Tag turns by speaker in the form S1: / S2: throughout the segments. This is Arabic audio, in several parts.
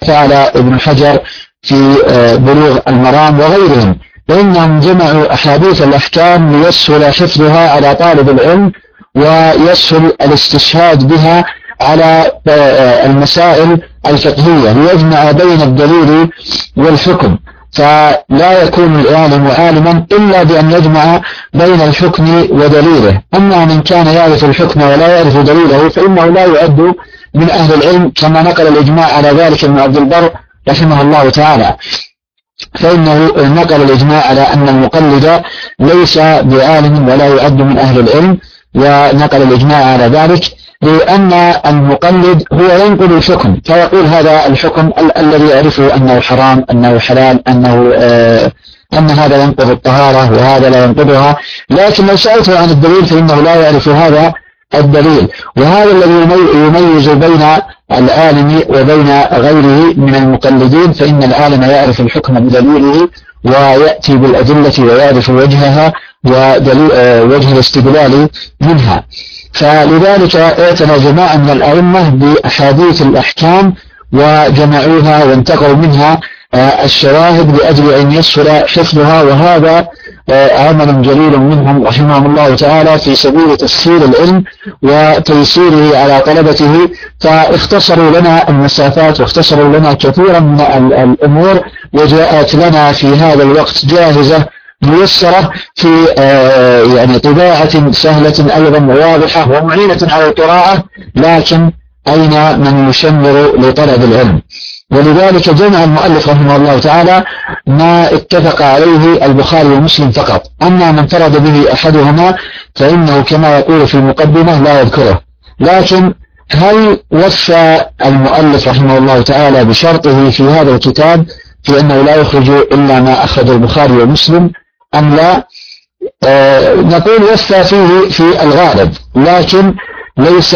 S1: فعل ابن حجر في بلوغ المرام وغيرهم، فإنهم جمعوا أحاديث الأحكام ليسهل حفظها على طالب العلم ويسهل الاستشهاد بها على المسائل الفقهية، ليجمع بين الدليل والحكم، فلا يكون العالم عالما إلا بأن يجمع بين الحكم ودليله. أما من كان يعرف الحكم ولا يعرف دليله فإنه لا يعد من أهل العلم، كما نقل الإجماع على ذلك ابن عبد البر رحمه الله تعالى، فإنه نقل الإجماع على أن المقلد ليس بعالم ولا يعد من أهل العلم، ونقل الإجماع على ذلك لأن المقلد هو ينقل الحكم، فيقول هذا الحكم الذي يعرفه أنه حرام أنه حلال أن هذا ينقض الطهارة وهذا لا ينقضها، لكن لو سألته عن الدليل فإنه لا يعرف هذا الدليل. وهذا الذي يميز بين العالم وبين غيره من المقلدين، فإن العالم يعرف الحكم بدليله ويأتي بالأدلة ويعرف وجهها ووجه الاستدلال منها. فلذلك اعتنى جماعة من الأئمة بأحاديث الأحكام وجمعوها وانتقوا منها الشواهد لأجل أن يسهل حفظها، وهذا عمل جليل منهم رحمهم الله تعالى في سبيل تسهيل العلم وتيسيره على طلبته، فاختصروا لنا المسافات واختصروا لنا كثيرا من الأمور، وجاءت لنا في هذا الوقت جاهزة ميسرة في يعني طباعة سهلة أيضا واضحة ومعينة على القراءة، لكن أين من يشمر لطلب العلم؟ ولذلك جمع المؤلف رحمه الله تعالى ما اتفق عليه البخاري ومسلم فقط، أما من فرد به أحدهما فإنه كما يقول في المقدمة لا يذكره. لكن هل وفى المؤلف رحمه الله تعالى بشرطه في هذا الكتاب في أنه لا يخرج إلا ما أخرج البخاري ومسلم أم لا؟ نقول وفى فيه في الغالب، لكن ليس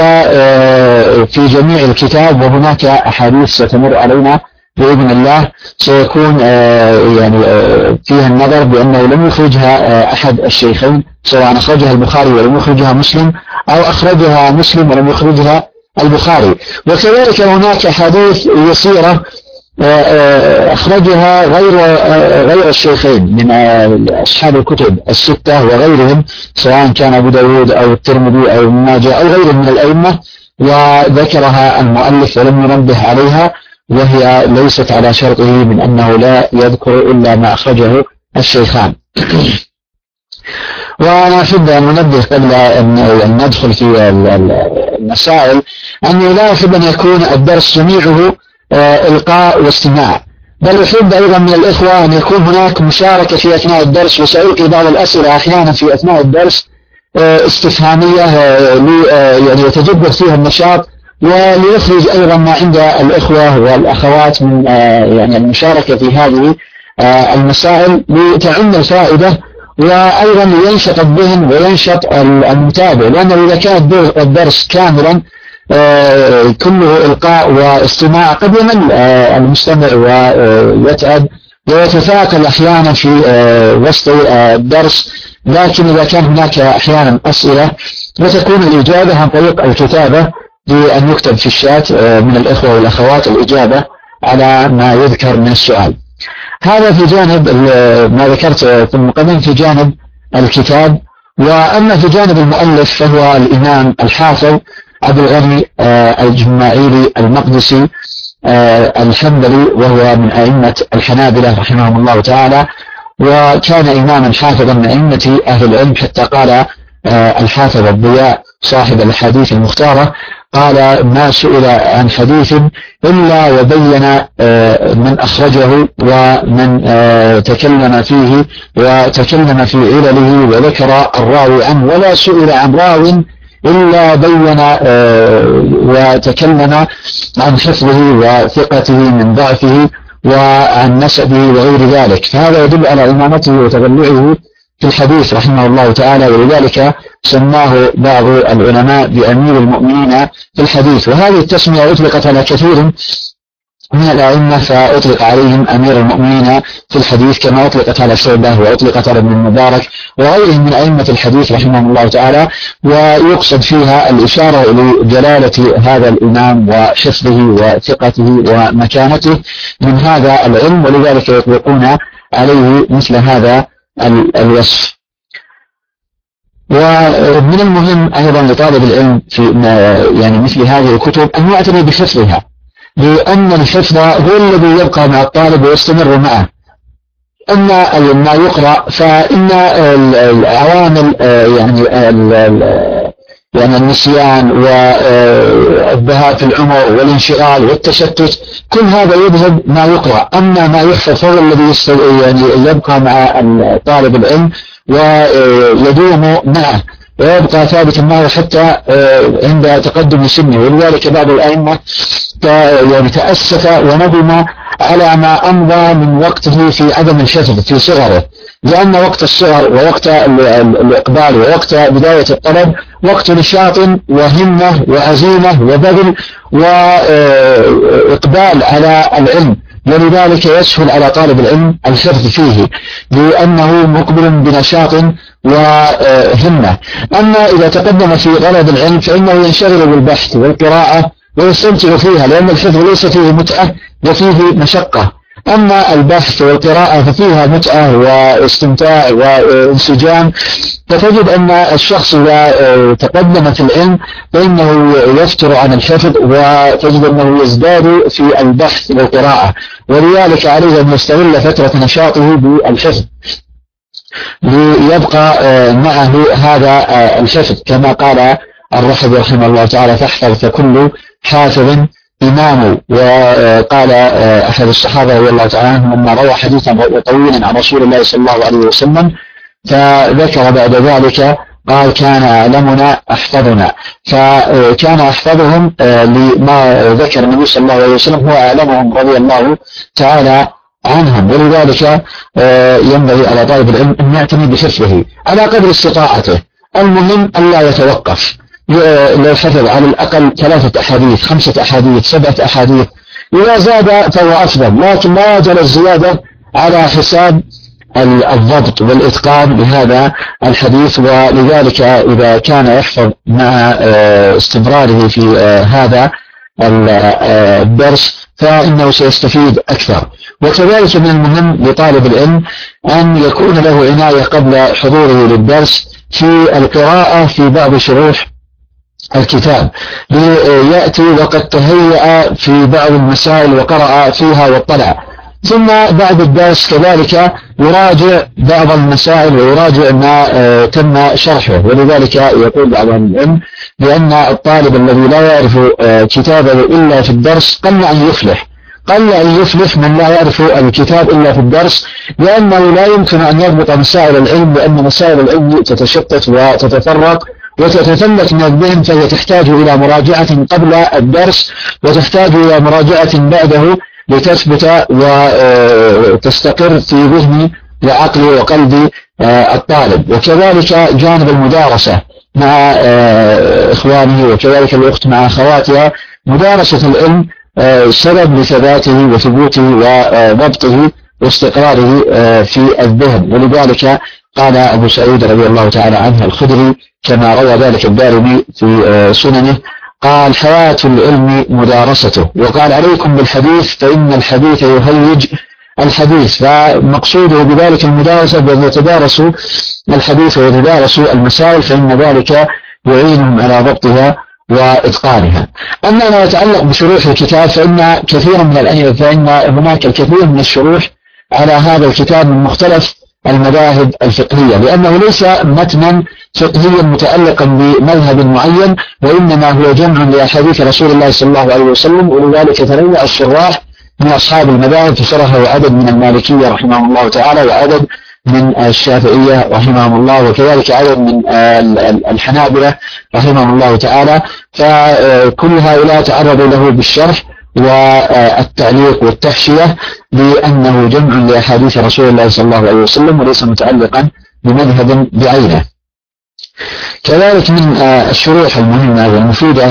S1: في جميع الكتاب، وهناك أحاديث ستمر علينا بإذن الله سيكون يعني فيها النظر بأنه لم يخرجها أحد الشيخين، سواء أخرجها البخاري ولم يخرجها مسلم أو أخرجها مسلم ولم يخرجها البخاري. وكذلك هناك أحاديث يسيرة أخرجها غير الشيخين من أصحاب الكتب الستة وغيرهم، سواء كان أبو داود أو الترمذي أو ابن ماجه أو غيرهم من الأئمة، وذكرها المؤلف ولم ينبه عليها، وهي ليست على شرطه من أنه لا يذكر إلا ما أخرجه الشيخان. وأنا أحب أن ننبه قبل أن ندخل في المسائل أنه لا أحب أن يكون الدرس جميعه إلقاء واستماع، بل أحب أيضا من الإخوة أن يكون هناك مشاركة في أثناء الدرس، وسألقي بعض الأسئلة أحيانا في أثناء الدرس استفهامية يعني يتجدد فيها النشاط، وليخرج أيضا ما عند الإخوة والأخوات من يعني المشاركة في هذه المسائل لتعم الفائدة، وأيضا لينشط الذهن وينشط المتابع، لأنه إذا كان الدرس كاملا كله إلقاء واستماع قد يمل المستمع ويتعب ويتثاقل أحيانا في وسط الدرس. لكن إذا كان هناك أحيانا أسئلة وتكون الإجابة عن طريق الكتابة بأن يكتب في الشات من الإخوة والأخوات الإجابة على ما يذكر من السؤال. هذا في جانب ما ذكرت في المقدمة في جانب الكتاب. وأما في جانب المؤلف فهو الإمام الحافظ عبد الغني الجماعيلي المقدسي الحنبلي، وهو من أئمة الحنابلة رحمهم الله تعالى، وكان إماما حافظا من أئمة أهل العلم، حتى قال الحافظ الضياء صاحب الحديث المختارة قال ما سئل عن حديث إلا وبين من أخرجه ومن تكلم فيه وتكلم في علله وذكر الراوي عنه، ولا سئل عن راو إلا بين وتكلم عن حفظه وثقته من ضعفه وعن نسبه وغير ذلك. فهذا يدل على إمامته وتبلعه في الحديث رحمه الله تعالى، ولذلك سماه بعض العلماء بأمير المؤمنين في الحديث. وهذه التسمية أطلقت على كثير من الأئمة فأطلق عليهم أمير المؤمنين في الحديث كما أطلقت على شعبة وأطلقت على ابن المبارك وغيرهم من أئمة الحديث رحمهم الله تعالى، ويقصد فيها الإشارة لجلالة هذا الإمام وحفظه وثقته ومكانته من هذا العلم، ولذلك يطلقون عليه مثل هذا الوصف. ومن المهم أيضا لطالب العلم في يعني مثل هذه الكتب أن يعتني بحفظها، لأن الحفظ هو الذي يبقى مع الطالب ويستمر معه. أما ما يقرأ فإن العوامل يعني النسيان والذهاب في العمر والانشغال والتشتت كل هذا يذهب ما يقرأ. أما ما يحفظ فهو الذي يعني يبقى مع طالب العلم ويدوم معه ويبقى ثابتا معه حتى عند تقدم سنه. ولذلك بعض الأئمة يعني تأسف وندم على ما أمضى من وقته في عدم الحفظ في صغره، لأن وقت الصغر ووقت الإقبال ووقت بداية الطلب وقت نشاط وهمة وعزيمة وبذل وإقبال على العلم، ولذلك يسهل على طالب العلم الحفظ فيه لأنه مقبل بنشاط وهمة. أما إذا تقدم في طلب العلم فإنه ينشغل بالبحث والقراءة ويستمتع فيها، لأن الحفظ ليس فيه متعة وفيه مشقة. أما البحث والقراءة ففيها متعة واستمتاع وانسجام، فتجد أن الشخص إذا تقدم في العلم فإنه يفتر عن الحفظ، وتجد أنه يزداد في البحث والقراءة، ولذلك عليه أن يستغل فترة نشاطه بالحفظ ليبقى معه هذا الحفظ، كما قال الرحب رحمه الله تعالى: فاحفظ فكل حافظ إمامه. وقال أحد الصحابة رضي الله تعالى عنهم لما روى حديثا طويلا عن رسول الله صلى الله عليه وسلم فذكر بعد ذلك قال: كان أعلمنا أحفظنا. فكان أحفظهم لما ذكر النبي صلى الله عليه وسلم هو أعلمهم رضي الله تعالى عنهم. ولذلك ينبغي على طالب العلم أن يعتني بحفظه على قدر استطاعته. المهم ألا يتوقف، لو حفظ على الأقل 3 أحاديث 5 أحاديث 7 أحاديث، إذا زاد فهو أفضل، لكن لا يجعل الزيادة على حساب الضبط والإتقان بهذا الحديث. ولذلك إذا كان يحفظ مع استمراره في هذا الدرس فإنه سيستفيد أكثر. وكذلك من المهم لطالب العلم أن يكون له عناية قبل حضوره للدرس في القراءة في بعض شروح الكتاب، ليأتي وقد تهيأ في بعض المسائل وقرأ فيها واطلع، ثم بعد الدرس كذلك يراجع بعض المسائل ويراجع ما تم شرحه. ولذلك يقول بعض العلم بأن الطالب الذي لا يعرف كتابه إلا في الدرس قل أن يفلح، قل أن يفلح من لا يعرف الكتاب إلا في الدرس، لأنه لا يمكن أن يضبط مسائل العلم، لأن مسائل العلم تتشتت وتتفرق وتتفلت من الذهن، فهي تحتاج إلى مراجعة قبل الدرس وتحتاج إلى مراجعة بعده لتثبت وتستقر في ذهن وعقل وقلب الطالب. وكذلك جانب المدارسة مع إخوانه، وكذلك الأخت مع أخواتها، مدارسة العلم سبب لثباته وثبوته وضبطه واستقراره في الذهن. ولذلك قال أبو سعيد رضي الله تعالى عنه الخدري كما روى ذلك الدارمي في سننه قال: حياة العلم مدارسته. وقال: عليكم بالحديث فإن الحديث يهيج الحديث. فمقصوده بذلك المدارسة بأن يتدارسوا الحديث ويتدارسوا المسائل، فإن ذلك يعينهم على ضبطها وإتقانها. أما ما يتعلق بشروح الكتاب فإن هناك الكثير من الشروح على هذا الكتاب من مختلف المذاهب الفقهية، لأنه ليس متنا فقهيا متعلقا بمذهب معين، وإنما هو جمع لأحاديث رسول الله صلى الله عليه وسلم. ولذلك تنوع الشراح من أصحاب المذاهب، فشرحه عدد من المالكية رحمه الله تعالى، وعدد من الشافعية رحمهم الله، وكذلك عدد من الحنابلة رحمهم الله تعالى. فكل هؤلاء تعرضوا له بالشرح والتعليق والتحشية، لأنه جمع لأحاديث رسول الله صلى الله عليه وسلم وليس متعلقا بمذهب بعينه. كذلك من الشروح المهمة والمفيدة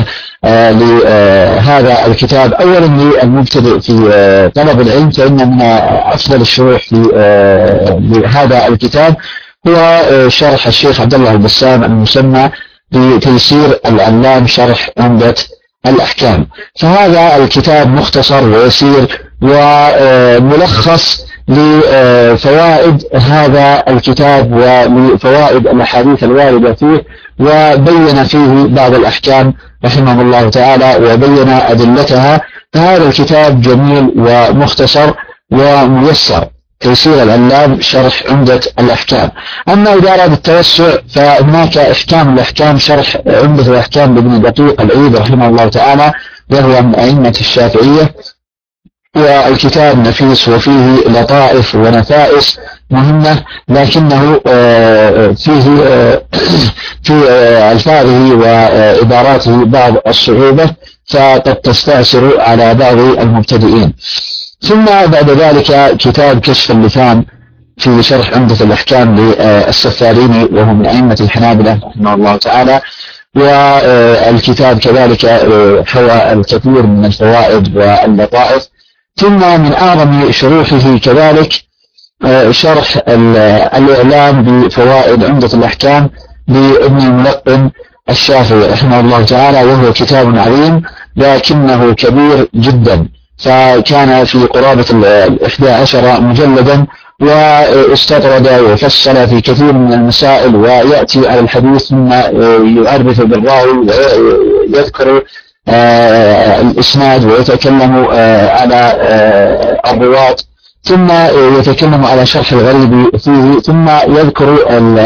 S1: لهذا الكتاب، أولا للمبتدئ في طلب العلم، فإن من أفضل الشروح لهذا الكتاب هو شرح الشيخ عبد الله البسام المسمى بتيسير العلام شرح عمدة الأحكام. فهذا الكتاب مختصر ويسير وملخص لفوائد هذا الكتاب ولفوائد الأحاديث الواردة فيه، وبين فيه بعض الأحكام رحمه الله تعالى وبين أدلتها. فهذا الكتاب جميل ومختصر وميسر، تيسير العلام شرح عمدة الأحكام. أما إذا أراد التوسع فهناك إحكام الأحكام شرح عمدة الأحكام لابن دقيق العيد رحمه الله تعالى، وهو من أئمة الشافعية، والكتاب نفيس وفيه لطائف ونفائس مهمة، لكنه فيه في ألفاظه وعباراته بعض الصعوبة، فقد تستعسر على بعض المبتدئين. ثم بعد ذلك كتاب كشف اللثام في شرح عمدة الأحكام للسفاريني، وهو من أئمة الحنابلة رحمه الله تعالى، والكتاب كذلك حوى الكثير من الفوائد واللطائف. ثم من أعظم شروحه كذلك شرح الإعلام بفوائد عمدة الأحكام لابن الملقن الشافعي رحمه الله تعالى، وهو كتاب عظيم لكنه كبير جدا، فكان في قرابة 11 مجلدا، واستطرد وفصل في كثير من المسائل، ويأتي على الحديث ثم يعرف بالراوي ويذكر الإسناد، ويتكلم على الرواة، ثم يتكلم على شرح الغريب فيه، ثم يذكر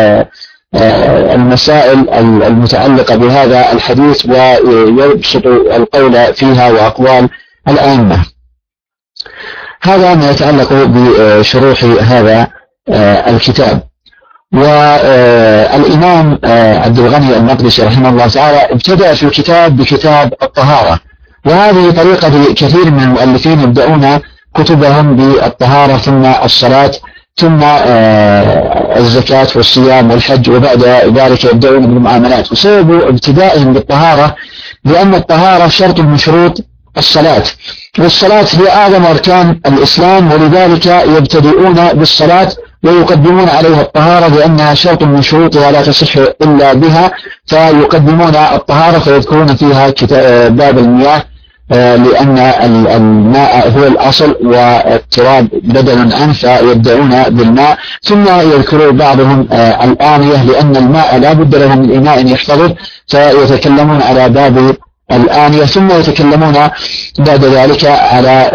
S1: المسائل المتعلقة بهذا الحديث، ويبسط القول فيها وأقوال الأئمة. هذا ما يتعلق بشروح هذا الكتاب. والإمام عبد الغني المقدسي رحمه الله تعالى ابتدأ في الكتاب بكتاب الطهارة، وهذه طريقة كثير من المؤلفين يبدأون كتبهم بالطهارة، ثم الصلاة، ثم الزكاة والصيام والحج، وبعد ذلك يبدأون بالمعاملات. وسبب ابتدائهم بالطهارة لأن الطهارة شرط من شروط الصلاة، والصلاة هي أعظم أركان الإسلام، ولذلك يبتدئون بالصلاة ويقدمون عليها الطهارة لأنها شرط من شروطها لا تصح إلا بها، فيقدمون الطهارة فيذكرون فيها باب المياه، لأن الماء هو الأصل والتراب بدل عنه، فيبدأون بالماء. ثم يذكر بعضهم الآنية، لأن الماء لا بد له من إناء يحفظه، فيتكلمون على باب الآنية. ثم يتكلمون بعد ذلك على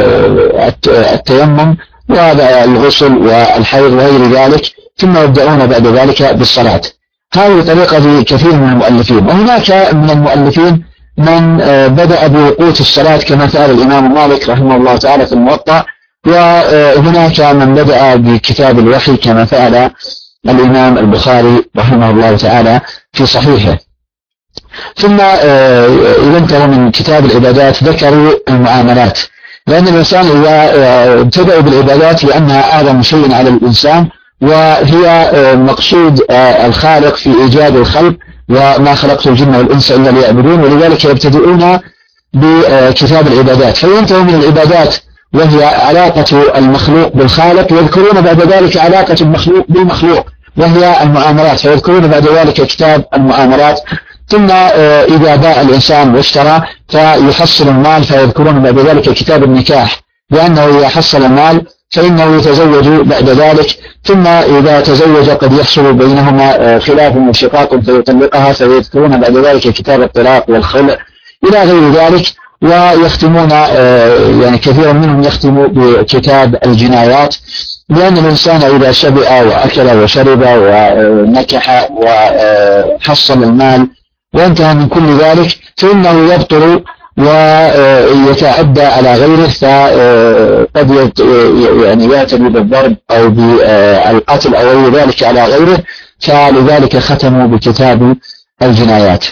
S1: التيمم والغسل والحيض وغير ذلك، ثم يبدأون بعد ذلك بالصلاة. هذه طريقة كثير من المؤلفين. وهناك من المؤلفين من بدأ بوقوت الصلاة كما فعل الإمام مالك رحمه الله تعالى في الموطأ، وهناك من بدأ بكتاب الوحي كما فعل الإمام البخاري رحمه الله تعالى في صحيحه. ثم إذا انتهوا من كتاب العبادات ذكروا المعاملات، لأن الإنسان إذا ابتدأوا بالعبادات لأنها أعظم شيء على الإنسان، وهي مقصود الخالق في إيجاد الخلق، وما خلقت الجن والإنس إلا ليعبدون، ولذلك يبتدئون بكتاب العبادات. فينتهوا من العبادات وهي علاقة المخلوق بالخالق، يذكرون بعد ذلك علاقة المخلوق بالمخلوق وهي المعاملات، فيذكرون بعد ذلك كتاب المعاملات. ثم إذا باع الإنسان واشترى فيحصل المال، فيذكرون بعد ذلك كتاب النكاح، لأنه إذا حصل المال فإنه يتزوج بعد ذلك. ثم إذا تزوج قد يحصل بينهما خلاف وشقاق فيطلقها، فيذكرون بعد ذلك كتاب الطلاق والخلع إلى غير ذلك. ويختمون يعني كثير منهم يختم بكتاب الجنايات، لأن الإنسان إذا شبع وأكل وشرب ونكح وحصل المال وانتهى من كل ذلك فإنه يبطل ويتعدى على غيره، فقد يعني يعتدي بالضرب أو بالقتل أو غير ذلك على غيره، فلذلك ختموا بكتاب الجنايات.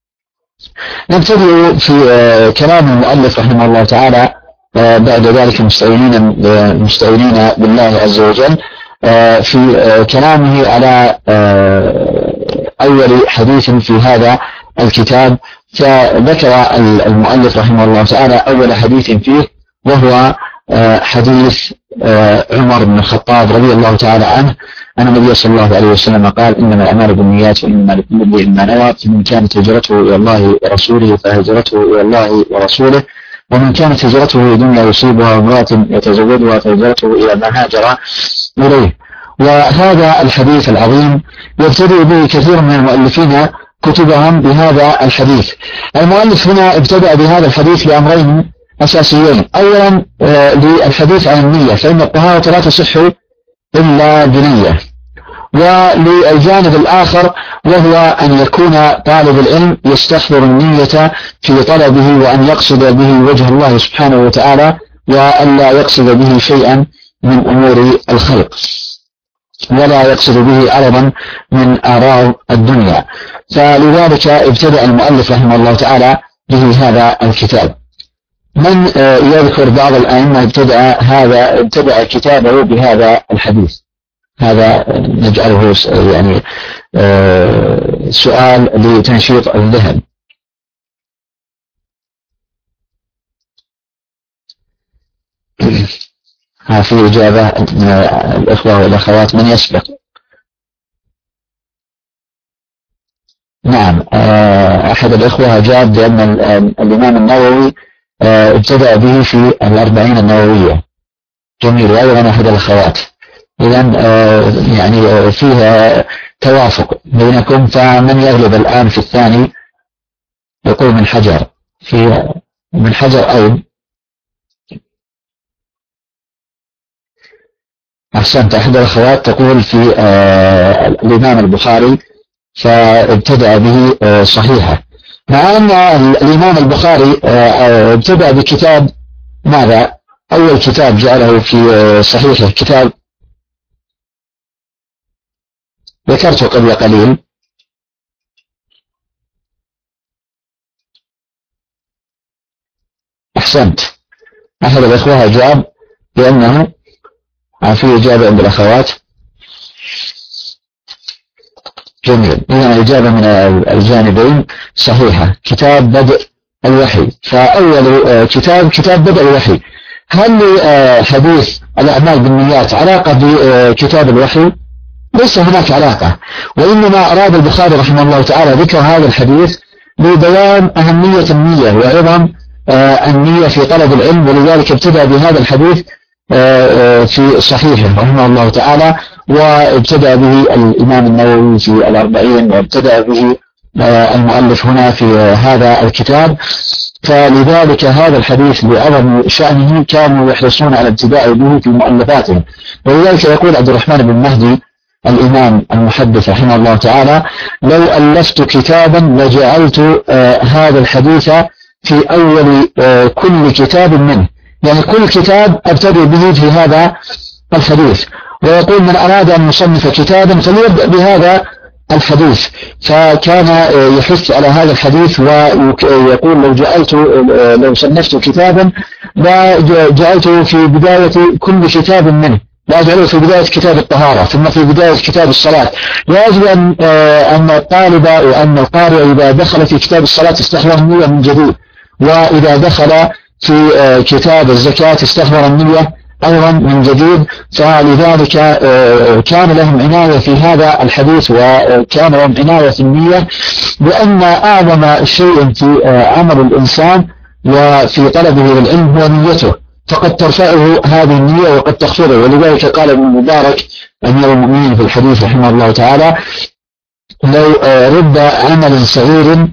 S1: نبتدئ في كلام المؤلف رحمه الله تعالى بعد ذلك مستعينين بالله عز وجل في كلامه على أول حديث في هذا الكتاب. فذكر المؤلف رحمه الله تعالى أول حديث فيه، وهو حديث عمر بن الخطاب رضي الله تعالى عنه أن النبي صلى الله عليه وسلم قال: إنما الأعمال بالنيات وإنما لكل امرئ ما نوى، فمن كانت هجرته إلى الله ورسوله فهجرته إلى الله ورسوله، ومن كانت هجرته لدنيا يصيبها وامرأة يتزوجها فهجرته إلى ما هاجر إليه. وهذا الحديث العظيم يبتدئ به كثير من المؤلفين كتبهم بهذا الحديث. المؤلف هنا ابتدأ بهذا الحديث لأمرين أساسيين: أولا للحديث عن النية، فإن الطهارة لا تصح إلا بنية. وللجانب الآخر وهو أن يكون طالب العلم يستحضر النية في طلبه، وأن يقصد به وجه الله سبحانه وتعالى، وأن لا يقصد به شيئا من أمور الخلق، ولا يقصد به عرضا من أعراض الدنيا. فلذلك ابتدأ المؤلف رحمه الله تعالى به هذا الكتاب. من يذكر بعض الأئمة ابتدأ كتابه بهذا الحديث؟ هذا نجعله يعني سؤال لتنشيط الذهن. في إجابة من الإخوة والأخوات؟ من يسبق؟ نعم، أحد الإخوة أجاب بأن الإمام النووي ابتدأ به في الأربعين النووية. جميل. وأيضا أحد الأخوات. إذن يعني فيها توافق بينكم. فمن يغلب الآن في الثاني؟ يقول من حجر. من حجر أو أحسنت. أحد الأخوات تقول في الإمام البخاري فابتدأ به صحيحة، مع أن الإمام البخاري ابتدأ بكتاب ماذا؟ أول كتاب جعله في صحيحه كتاب ذكرته قبل قليل. أحسنت. أحد الأخوة أجاب بأنه في إجابة عند الأخوات. جميل. إذن الإجابة من الجانبين صحيحة. كتاب بدء الوحي. فأول كتاب بدء الوحي. هل حديث الأعمال بالنيات علاقة بكتاب الوحي؟ ليس هناك علاقة، وإنما أراد البخاري رحمه الله تعالى ذكر هذا الحديث لبيان أهمية النية وعظم النية في طلب العلم، ولذلك ابتدأ بهذا الحديث في صحيحه رحمه الله تعالى، وابتدأ به الإمام النووي في الأربعين، وابتدأ به المؤلف هنا في هذا الكتاب. فلذلك هذا الحديث بعظم شأنه كانوا يحرصون على الابتداء به في مؤلفاتهم. ولذلك يقول عبد الرحمن بن مهدي الإمام المحدث رحمه الله تعالى: لو ألفت كتابا لجعلت هذا الحديث في أول كل كتاب منه، يعني كل كتاب أبتدئ به في هذا الحديث. ويقول: من أراد أن يصنف كتابا فليبدأ بهذا الحديث. فكان يحث على هذا الحديث، ويقول: لو صنفت كتابا لجعلته في بداية كل كتاب منه، لا أجعله في بداية كتاب الطهارة ثم في بداية كتاب الصلاة. ويجب أن الطالب وأن القارئ إذا دخل في كتاب الصلاة استحضر النية من جديد، وإذا دخل في كتاب الزكاة استحضر النية أيضا من جديد. فلذلك كان لهم عناية في هذا الحديث، وكان لهم عناية في النية، لأن أعظم شيء في عمل الإنسان وفي طلبه للعلم هو نيته، فقد ترفعه هذه النية وقد تخفضه. ولذلك قال ابن المبارك أمير المؤمنين في الحديث رحمه الله تعالى: لو رب عمل صغير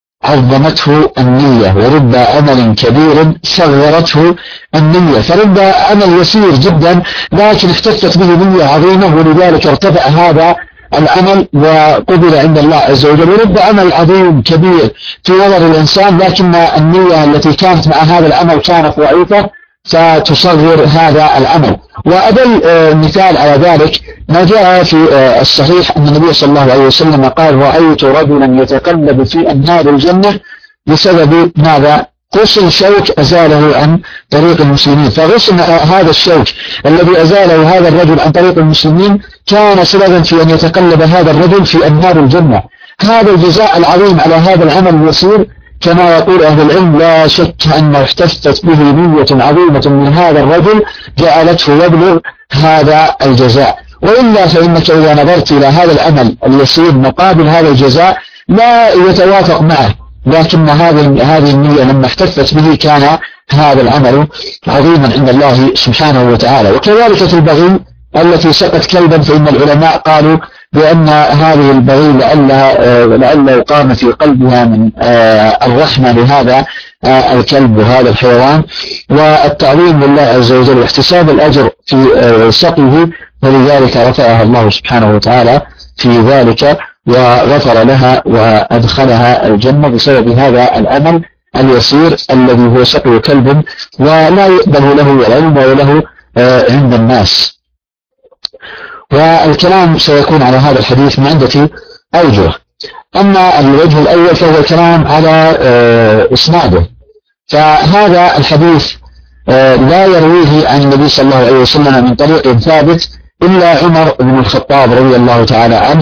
S1: عظمته النية، ورب عمل كبير صغرته النية. فرب عمل يسير جدا لكن احتفت به نية عظيمة، ولذلك ارتفع هذا العمل وقبل عند الله عز وجل. ورب عمل عظيم كبير في نظر الإنسان، لكن النية التي كانت مع هذا العمل كانت ضعيفة فتصغر هذا العمل. وأدل مثال على ذلك ما جاء في الصحيح أن النبي صلى الله عليه وسلم قال: رأيت رجلا يتقلب في أنهار الجنة بسبب ماذا؟ غصن شوك أزاله عن طريق المسلمين. فغصن هذا الشوك الذي أزاله هذا الرجل عن طريق المسلمين كان سببا في أن يتقلب هذا الرجل في أنهار الجنة. هذا الجزاء العظيم على هذا العمل اليسير كما يقول أهل العلم لا شك أنه احتفت به نية عظيمة من هذا الرجل جعلته يبلغ هذا الجزاء. وإلا فإنك إذا نظرت إلى هذا العمل اليسير مقابل هذا الجزاء لا يتوافق معه، لكن هذه النية لما احتفت به كان هذا العمل عظيما عند الله سبحانه وتعالى. وكذلك في البغي التي سقت كلبا، فإن العلماء قالوا بأن هذه البغي لعل يقام في قلبها من الرحمة لهذا الكلب وهذا الحيوان والتعظيم لله عز وجل واحتساب الأجر في سقيه، ولذلك رفعها الله سبحانه وتعالى في ذلك وغفر لها وأدخلها الجنة بسبب هذا العمل اليسير الذي هو سقي كلب ولا يقبل له العلم وله عند الناس. والكلام سيكون على هذا الحديث من عدة أوجه. أما الوجه الأول فهو الكلام على إسناده، فهذا الحديث لا يرويه عن النبي صلى الله عليه وسلم من طريق ثابت إلا عمر بن الخطاب رضي الله تعالى عنه،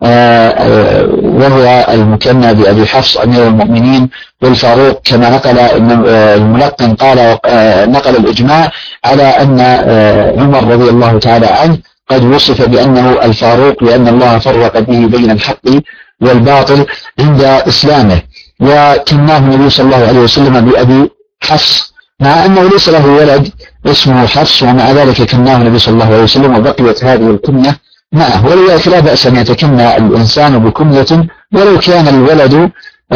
S1: وهو المكنى بأبي حفص أمير المؤمنين والفاروق، كما نقل الملقن قال نقل الإجماع على أن عمر رضي الله تعالى عنه قد وصف بأنه الفاروق لأن الله فرق به بين الحق والباطل عند إسلامه، وكناه النبي صلى الله عليه وسلم بأبي حفص مع أنه ليس له ولد اسمه حفص، ومع ذلك كناه النبي صلى الله عليه وسلم وبقيت هذه الكنية معه. ولذلك لا بأس أن يتكنى الإنسان بكنية ولو كان الولد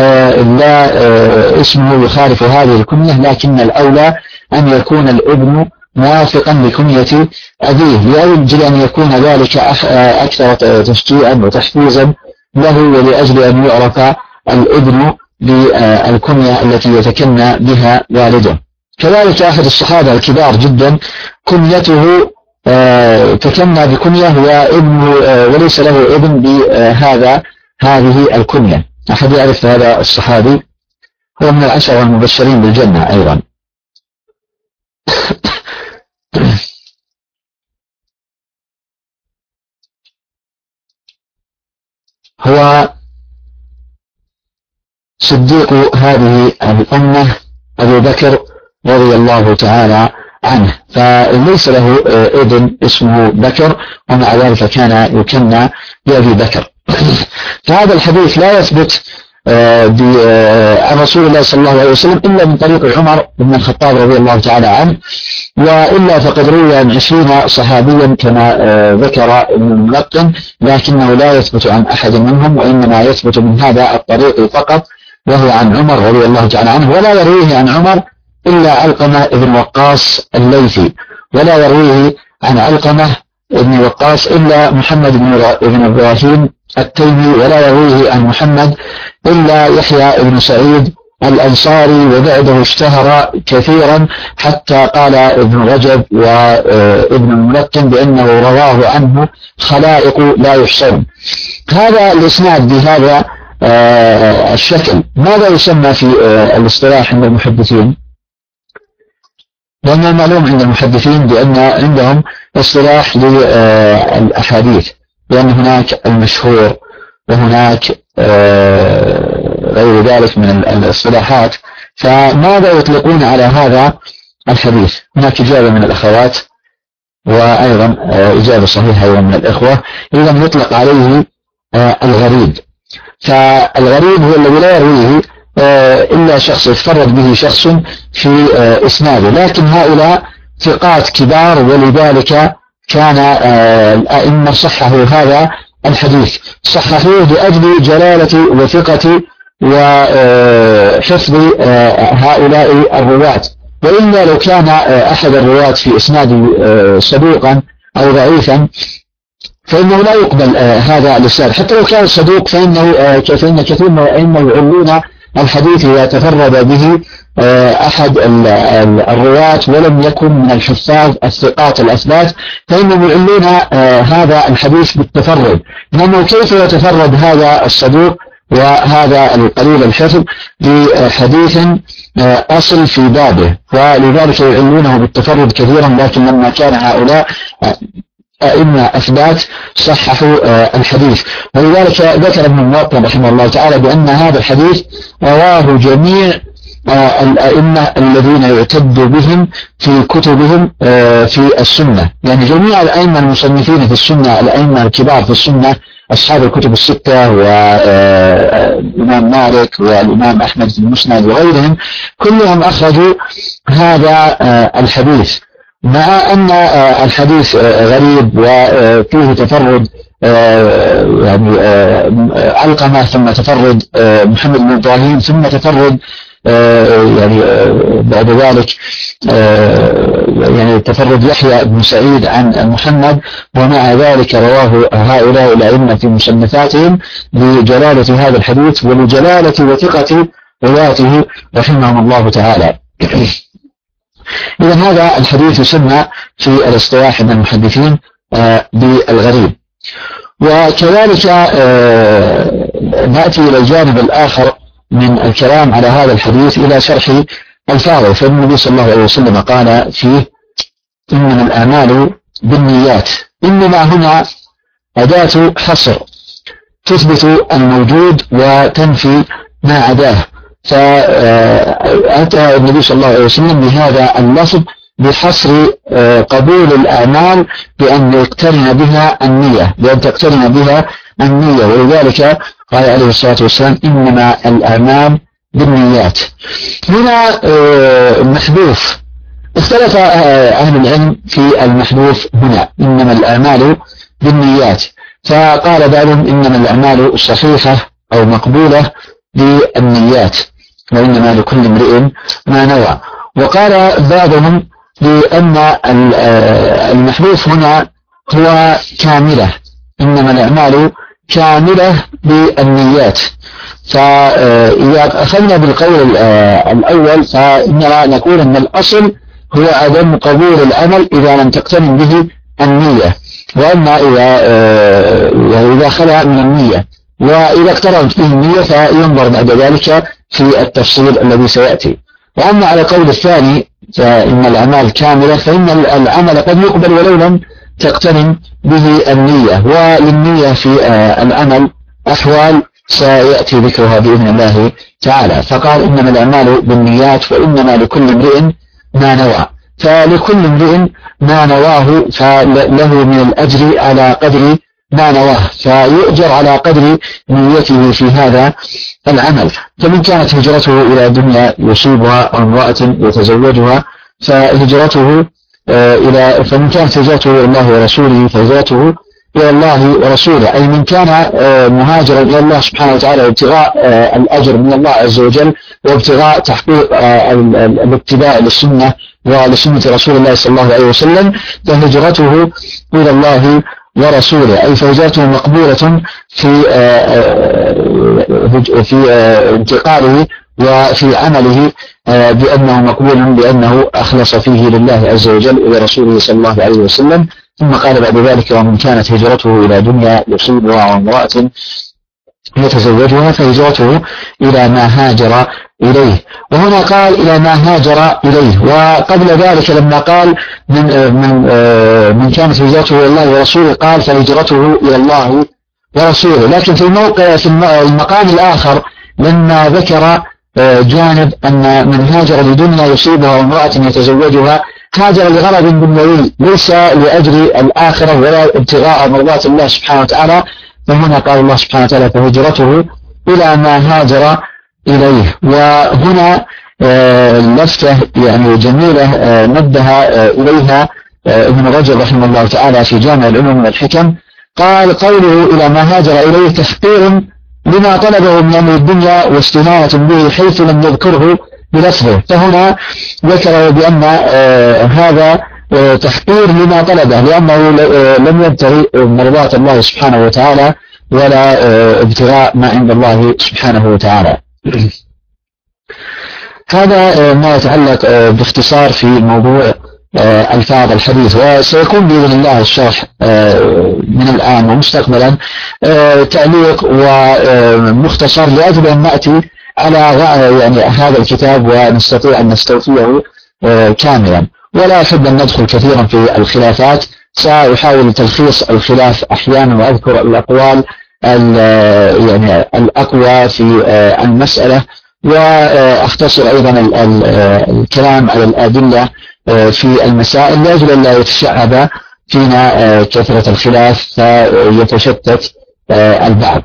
S1: لا اسمه يخالف هذه الكنية، لكن الأولى أن يكون الابن موافقا لكنية أبيه لأجل أن يكون ذلك أكثر تشجيعا وتحفيزا له، ولأجل أن يعرف الابن بالكنية التي يتكنى بها والده. كذلك أحد الصحابة الكبار جدا كنيته تكنى بكنية وابنه وليس له ابن هذه الكنية. أحد يعرف هذا الصحابي؟ هو من العشرة المبشرين بالجنة أيضا. هو صديق هذه الأمة أبو بكر رضي الله تعالى عنه، فليس له ابن اسمه بكر، ومع ذلك كان يكنى بأبي بكر. فهذا الحديث لا يثبت عن رسول الله صلى الله عليه وسلم إلا من طريق عمر بن الخطاب رضي الله تعالى عنه، وإلا فقد روي عن 20 صحابيا كما ذكر ابن الملقن، لكنه لا يثبت عن أحد منهم، وإنما يثبت من هذا الطريق فقط وهو عن عمر رضي الله تعالى عنه. ولا يرويه عن عمر إلا علقمة بن وقاص الليثي، ولا يرويه عن علقمة بن وقاص إلا محمد بن إبراهيم التيمي، ولا يرويه عن محمد إلا يحيى بن سعيد الأنصاري، وبعده اشتهر كثيرا حتى قال ابن رجب وابن الملقن بأنه رواه عنه خلائق لا يحصون. هذا الإسناد بهذا الشكل ماذا يسمى في الاصطلاح عند المحدثين؟ لأن المعلوم عند المحدثين بأن عندهم اصطلاح للأحاديث، لأن هناك المشهور وهناك غير ذلك من الاصطلاحات. فماذا يطلقون على هذا الحديث؟ هناك إجابة من الأخوات وأيضا إجابة صحيحة أيضا من الإخوة. إذن يطلق عليه الغريب. فالغريب هو الذي لا يرويه إلا شخص يتفرد به شخص في إسناده، لكن هؤلاء ثقات كبار، ولذلك كان الأئمة صححوا هذا الحديث، صححوه لأجل جلالة وثقة وحفظ هؤلاء الرواة. وإلا لو كان أحد الرواة في إسناده صدوقا أو ضعيفا فإنه لا يقبل هذا الإسناد، حتى لو كان صدوق فإن كثير من الأئمة يعلون الحديث إذا تفرد به أحد الرواة ولم يكن من الحفاظ الثقات الأثبات، فإنهم يعلون هذا الحديث بالتفرد، لأنه كيف يتفرد هذا الصدوق وهذا القليل الحفظ بحديث أصل في بابه، ولذلك يعلونه بالتفرد كثيرا. لكن لما كان هؤلاء أئمة أثبات صححوا الحديث. ولذلك ذكر ابن الموطن رحمه الله تعالى بأن هذا الحديث رواه جميع الأئمة الذين يعتد بهم في كتبهم في السنة، يعني جميع الأئمة المصنفين في السنة، الأئمة الكبار في السنة أصحاب الكتب الستة والإمام مالك والإمام أحمد في المسند وغيرهم، كلهم أخرجوا هذا الحديث، مع أن الحديث غريب وفيه تفرد يعني علقمة، ثم تفرد محمد بن إبراهيم، ثم تفرد يعني بعد ذلك يعني تفرد يحيى بن سعيد عن محمد، ومع ذلك رواه هؤلاء الأئمة في مصنفاتهم لجلالة هذا الحديث ولجلالة وثقة رواته رحمهم الله تعالى. إذا هذا الحديث يسمى في الاصطلاح عند المحدثين بالغريب. وكذلك نأتي إلى الجانب الآخر من الكلام على هذا الحديث إلى شرح الفاظه. فالنبي صلى الله عليه وسلم قال فيه: إنما الأعمال بالنيات. إنما هنا أداة حصر تثبت الموجود وتنفي ما عداه، فأتى النبي صلى الله عليه وسلم بهذا اللفظ بحصر قبول الأعمال بأن يقترن بها النية، بأن تقترن بها النية. ولذلك قال عليه الصلاة والسلام: إنما الأعمال بالنيات. هنا محذوف، اختلف أهل العلم في المحذوف هنا، إنما الأعمال بالنيات، فقال بعضهم إنما الأعمال صحيحة أو مقبولة بالنيات، وإنما لكل امرئ ما نوى. وقال بعضهم بأن المحذوف هنا هو كاملة، إنما الأعمال كاملة بالنيات. فإذا أخذنا بالقول الأول فإننا نقول أن الأصل هو عدم قبول العمل إذا لم تقترن به النية، وأما إذا خلع من النية، وإذا اقترنت به النية فينظر بعد ذلك في التفصيل الذي سيأتي. وأما على القول الثاني فإن الأعمال كاملة، فإن العمل قد يقبل ولو لم تقترن به النية، وللنية في العمل أحوال سيأتي ذكرها بإذن الله تعالى. فقال: إنما الأعمال بالنيات وإنما لكل امرئ ما نوى. فلكل امرئ ما نواه فله من الأجر على قدر ما نواه، فيؤجر على قدر نيته في هذا العمل. فمن كانت هجرته إلى دنيا يصيبها أو امرأة يتزوجها فهجرته فمن كانت هجرته إلى الله ورسوله فهجرته إلى الله ورسوله، أي من كان مهاجرا إلى الله سبحانه وتعالى وابتغاء الأجر من الله عز وجل وابتغاء تحقيق الاتباع للسنة ولسنة رسول الله صلى الله عليه وسلم، فهجرته إلى الله ورسوله، أي فهجرته مقبولة في انتقاله وفي عمله بأنه مقبول لأنه أخلص فيه لله عز وجل إلى رسوله صلى الله عليه وسلم. ثم قال بعد ذلك: ومن كانت هجرته إلى دنيا يصيبها وامرأة يتزوجها فهجرته إلى ما هاجر إليه. وهنا قال إلى ما هاجر إليه، وقبل ذلك لما قال من كانت هجرته إلى الله ورسوله قال فهجرته إلى الله ورسوله. لكن في المقام الآخر لما ذكر جانب أن من هاجر لدنيا يصيبها وامرأة يتزوجها هاجر لغرض دنيوي ليس لأجل الآخرة ولا ابتغاء مرضات الله سبحانه وتعالى، فهنا قال الله سبحانه وتعالى فهجرته إلى ما هاجر إليه. وهنا لفتة يعني جميلة نبه إليها ابن رجب رحمه الله تعالى في جامع العلوم والحكم، قال: قوله إلى ما هاجر إليه تحقير لما طلبه من أمر الدنيا واستهانة به حيث لم يذكره بلفظه. فهنا ذكر بأن هذا تحقير لما طلبه لأنه لم يبتغي مرضات الله سبحانه وتعالى ولا ابتغاء ما عند الله سبحانه وتعالى. هذا ما يتعلق باختصار في موضوع ألفاظ الحديث، وسيكون بإذن الله الشرح من الآن ومستقبلا تعليق ومختصر لأجل أن نأتي على يعني هذا الكتاب ونستطيع أن نستوفيه كاملا، ولا أحب أن ندخل كثيرا في الخلافات سأحاول تلخيص الخلاف أحيانا وأذكر الأقوال يعني الأقوى في المسألة، وأختصر أيضا الكلام على الأدلة في المسائل لأجل أن لا يتشعب فينا كثرة الخلاف فيتشتت البعض.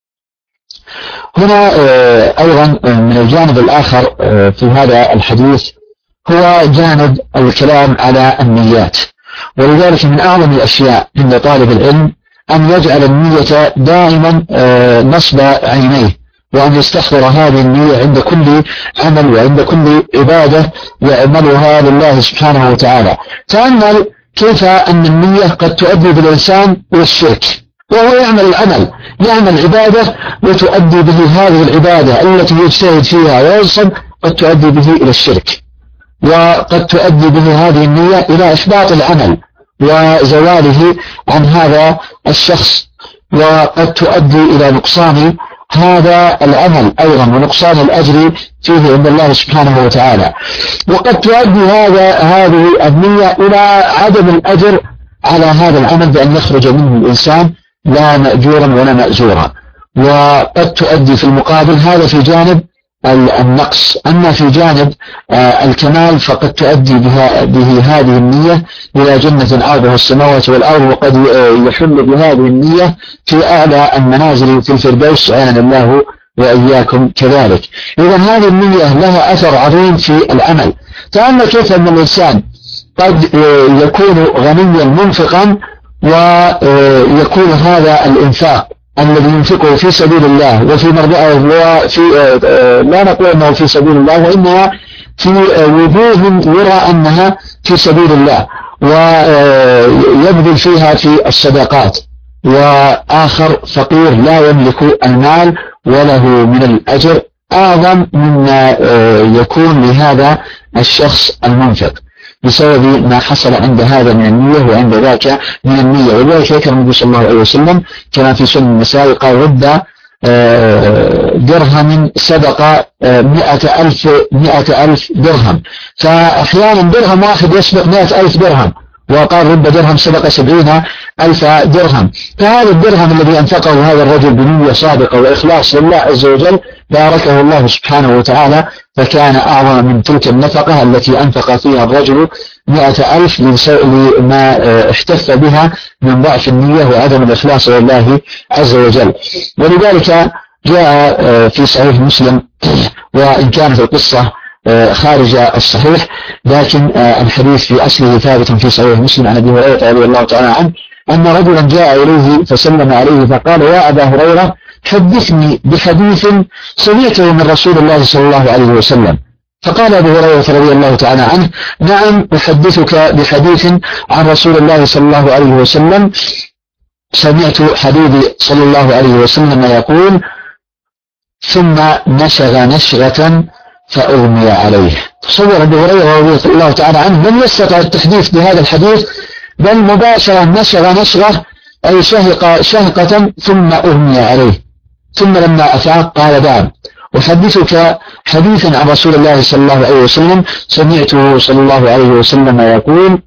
S1: هنا أيضا من الجانب الآخر في هذا الحديث هو جانب الكلام على النيات، ولذلك من أعظم الأشياء عند طالب العلم أن يجعل النية دائما نصب عينيه، وأن يستحضر هذه النية عند كل عمل وعند كل عبادة يعملها لله سبحانه وتعالى. تأمل كيف أن النية قد تؤدي بالإنسان إلى الشرك، وهو يعمل العمل، يعمل عبادة وتؤدي به هذه العبادة التي يجتهد فيها ويصب قد تؤدي به إلى الشرك، وقد تؤدي به هذه النية إلى إحباط العمل وزواله عن هذا الشخص، وقد تؤدي إلى نقصان هذا العمل أيضا ونقصان الأجر فيه عند الله سبحانه وتعالى، وقد تؤدي هذه النية إلى عدم الأجر على هذا العمل بأن يخرج منه الإنسان لا مأجورا ولا مأزورا، وقد تؤدي في المقابل هذا في جانب النقص. أما في جانب الكمال فقد تؤدي به هذه النية إلى جنة عرضها السماوات والأرض، وقد يحل بهذه النية في أعلى المنازل في الفردوس، عاننا الله وإياكم كذلك. إذا هذه النية لها أثر عظيم في العمل. تأمل كيف أن الإنسان قد يكون غنيا منفقا، ويكون هذا الإنفاق الذي ينفقه في سبيل الله وفي مرضاه وفي لا نقول أنه في سبيل الله، وإنها في وجوه يرى أنها في سبيل الله، ويبذل فيها في الصدقات، وآخر فقير لا يملك المال وله من الأجر أعظم مما يكون لهذا الشخص المنفق بسبب ما حصل عند هذا من النية وعند ذاك من النية. ولذلك ذكر النبي صلى الله عليه وسلم كما في سنن النسائي قال رب درهم سبق 100,000 درهم، فأحيانا درهم واحد يسبق 100,000 درهم، وقال رب درهم سبق 70,000 درهم. فهذا الدرهم الذي أنفقه هذا الرجل بنية صادقة وإخلاص لله عز وجل باركه الله سبحانه وتعالى، فكان أعظم من تلك النفقة التي أنفق فيها الرجل 100,000 لما احتف بها من ضعف النية وعدم الإخلاص لله عز وجل. ولذلك جاء في صحيح مسلم، وإن كانت القصة خارج الصحيح لكن الحديث في أصله ثابت في صحيح مسلم عن أبي هريرة رضي الله تعالى عنه أن رجلا جاء إليه فسلم عليه فقال يا أبا هريرة حدثني بحديث سمعته من رسول الله صلى الله عليه وسلم. فقال أبو هريرة رضي الله تعالى عنه نعم أحدثك بحديث عن رسول الله صلى الله عليه وسلم، سمعت حبيبي صلى الله عليه وسلم يقول ثم نشغ نشغة فأغمي عليه. تصور أبو هريرة رضي الله تعالى عنه لم يستطع التحديث بهذا الحديث، بل مباشرة نشغ نشغة أي شهق شهقة ثم أغمي عليه. ثم لما أفاق قال دعم أحدثك حديثا عن رسول الله صلى الله عليه وسلم، سمعته صلى الله عليه وسلم يقول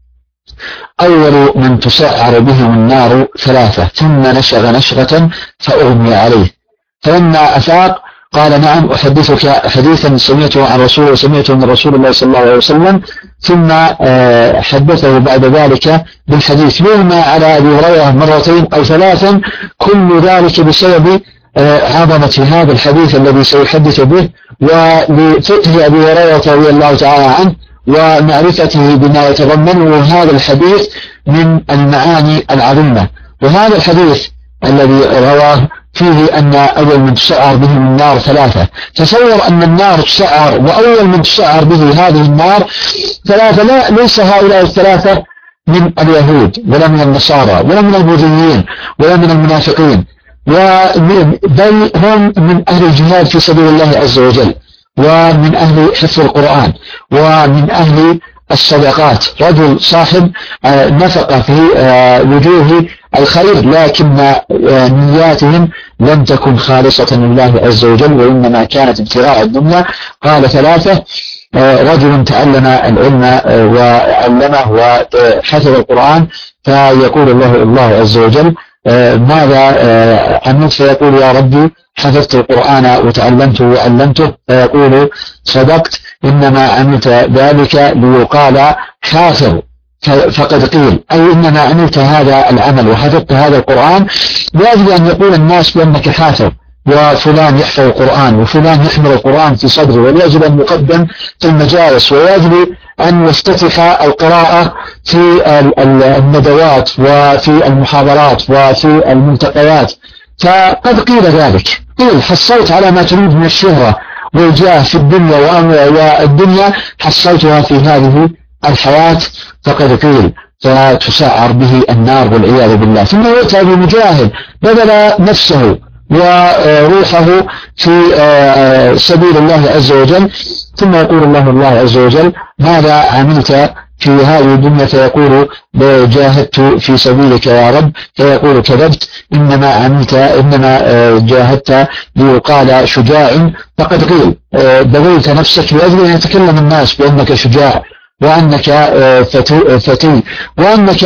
S1: أول من تسعر بهم النار 3 ثم نشغ نشغة فأغمي عليه. فلما أفاق قال نعم أحدثك حديثا سمعته من رسول الله صلى الله عليه وسلم، ثم حدثه بعد ذلك بالحديث يغمى على أبي هريرة 2 أو 3، كل ذلك بسبب عظمة هذا الحديث الذي سيحدث به، ولفقه أبي هريرة رضي الله تعالى عنه ومعرفته بما يتضمنه هذا الحديث من المعاني العظيمة. وهذا الحديث الذي رواه فيه أن أول من تسعر بهم النار 3. تصور أن النار تسعر، وأول من تسعر به هذه النار 3، لا ليس هؤلاء 3 من اليهود ولا من النصارى ولا من البوذيين ولا من المنافقين، بل هم من أهل الجهاد في سبيل الله عز وجل، ومن أهل حفظ القرآن، ومن أهل الصدقات، رجل صاحب نفقة في وجوه الخير، لكن نياتهم لم تكن خالصة لله عز وجل، وإنما كانت ابتغاء الدنيا. قال 3 رجل تعلم العلم وعلمه وحفظ القرآن، فيقول الله عز وجل ماذا عملت؟ فيقول يا ربي حفظت القرآن وتعلمته وعلمته، فيقول صدقت، إنما عملت ذلك ليقال حافظ فقد قيل، أي إنما عملت هذا العمل وحفظت هذا القرآن لأجل أن يقول الناس بأنك حافظ، وفلان يحفظ القرآن وفلان يحمل القرآن في صدره، وليجب أن يقدم في المجالس، ويجب أن يفتتح القراءة في الندوات وفي المحاضرات وفي الملتقيات. فقد قيل ذلك، قيل حصلت على ما تريد من الشهرة والجاه في الدنيا والدنيا حصلتها في هذه الحياة، فقد قيل، فتسعر به النار والعياذ بالله. ثم يؤتى بمجاهد بذل نفسه وروحه في سبيل الله عز وجل، ثم يقول الله عز وجل ماذا عملت في هذه الدنيا؟ فيقول جاهدت في سبيلك يا رب، فيقول كذبت، إنما جاهدت ليقال شجاع، فقد قيل بذلت نفسك لأجل أن يتكلم الناس بأنك شجاع وأنك فتي وأنك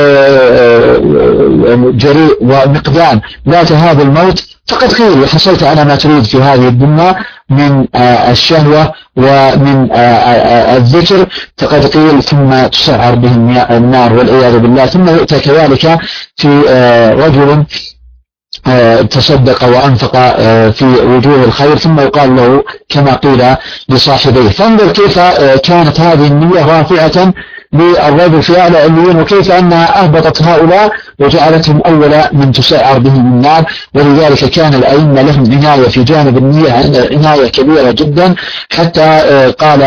S1: جريء ومقدام لا تهاب الموت، فقد قيل وحصلت على ما تريد في هذه الدنيا من الشهوة ومن الذكر، فقد قيل، ثم تسعر به النار والعياذ بالله. ثم يؤتى كذلك في رجل تصدق وأنفق في وجوه الخير، ثم يقال له كما قيل لصاحبيه. فانظر كيف كانت هذه النية رافعة للرجل في أعلى عليين، وكيف أنها أهبطت هؤلاء وجعلتهم أول من تسعر بهم النار. ولذلك كان الأئمة لهم عناية في جانب النية عناية كبيرة جدا، حتى قال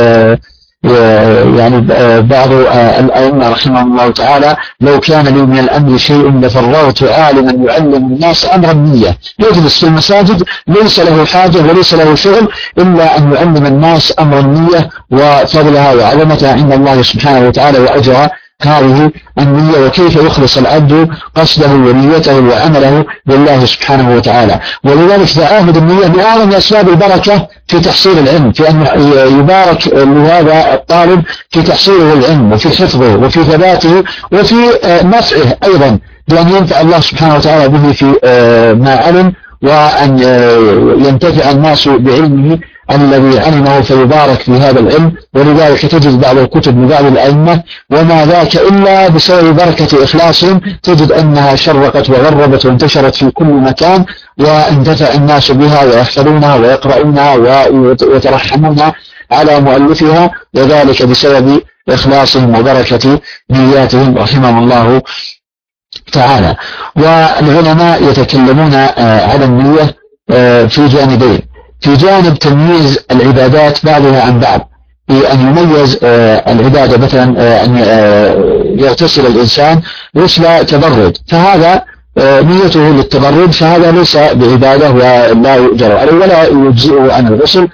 S1: يعني بعض الأئمة رحمه الله تعالى لو كان لي من الأمر شيء لفرغت عالما يعلم الناس أمر النية، يجلس في المساجد ليس له حاجة وليس له شغل إلا أن يعلم الناس أمر النية وفضلها وعلمتها عند الله سبحانه وتعالى وأجرها هذه النية، وكيف يخلص العبد قصده ونيته وعمله لله سبحانه وتعالى. ولذلك تعاهد النية من أعظم أسباب البركة في تحصيل العلم، في أن يبارك لهذا الطالب في تحصيله العلم وفي حفظه وفي ثباته وفي نفعه أيضا، بأن ينفع الله سبحانه وتعالى به في ما علم، وأن ينتفع الناس بعلمه الذي علمه فيبارك في هذا العلم. ولذلك تجد بعض الكتب لبعض الأئمة وما ذاك إلا بسبب بركة إخلاصهم، تجد أنها شرقت وغربت وانتشرت في كل مكان، وانتفع الناس بها ويحفظونها ويقرؤونها ويترحمون على مؤلفها، وذلك بسبب إخلاصهم وبركة نياتهم رحمهم الله تعالى. والعلماء يتكلمون على النية في جانبين: في جانب تمييز العبادات بعضها عن بعض، بأن يميز العبادة مثلا أن يغتسل الإنسان غسل تبرد، فهذا نيته للتبرد، فهذا ليس بعبادة ولا يؤجر عليه ولا يجزئه عن الغسل،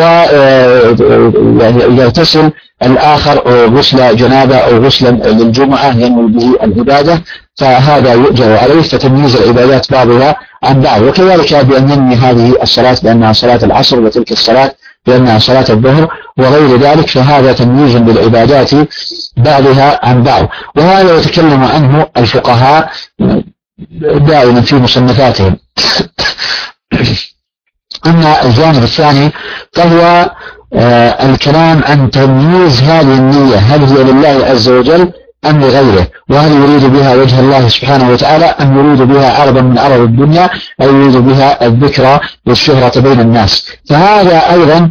S1: ويغتسل الآخر غسل جنابة أو غسلا للجمعة ينوي به العبادة، فهذا يؤجر عليه. فتمييز العبادات بعضها عن بعض. وكذلك بأن ينمي هذه الصلاة بأنها صلاة العصر وتلك الصلاة بأنها صلاة الظهر وغير ذلك، فهذا تمييز للعبادات بعضها عن بعض. وهذا يتكلم عنه الفقهاء دائما في مصنفاتهم. أما الجانب الثاني فهو الكلام عن تمييز هذه النية، هل هي لله عز وجل أم لغيره، وهل يريد بها وجه الله سبحانه وتعالى أم يريد بها عرضا من عرض الدنيا أو يريد بها الذكرى والشهرة بين الناس. فهذا أيضا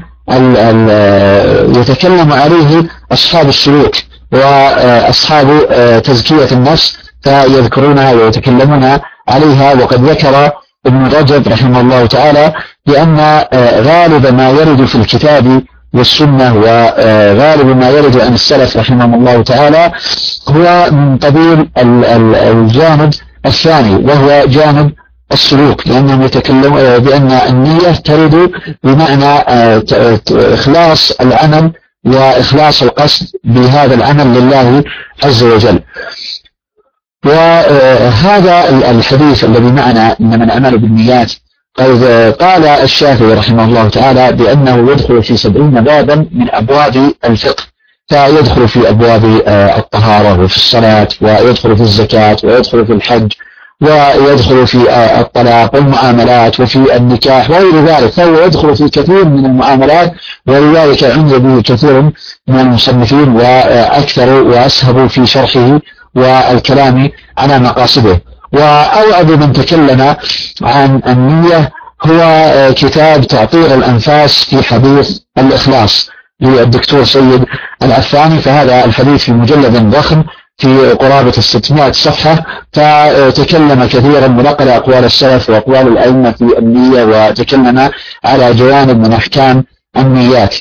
S1: يتكلم عليه أصحاب السلوك وأصحاب تزكية النفس، فيذكرونها ويتكلمون عليها. وقد ذكر ابن رجب رحمه الله تعالى بأن غالب ما يرد في الكتاب والسنة وغالب ما يرد عن السلف رحمه الله تعالى هو من قبيل الجانب الثاني، وهو جانب السلوك، لأنهم يتكلمون بأن النية ترد بمعنى إخلاص العمل وإخلاص القصد بهذا العمل لله عز وجل. وهذا الحديث الذي معنا إنما الأعمال بالنيات قال الشافعي رحمه الله تعالى بأنه يدخل في 70 بابا من أبواب الفقه، فيدخل في أبواب الطهارة وفي الصلاة، ويدخل في الزكاة، ويدخل في الحج، ويدخل في الطلاق والمعاملات وفي النكاح وغير ذلك، فهو يدخل في كثير من المعاملات، ولذلك عند به كثير من المصنفين وأكثر وأسهبوا في شرحه والكلام على مقاصده. وأوعب من تكلم عن النية هو كتاب تعطير الأنفاس في حديث الإخلاص للدكتور سيد العفاني، فهذا الحديث في مجلد ضخم في قرابة 600 صفحة، فتكلم كثيرا ونقل أقوال السلف وأقوال الأئمة في النية، وتكلم على جوانب من أحكام النيات.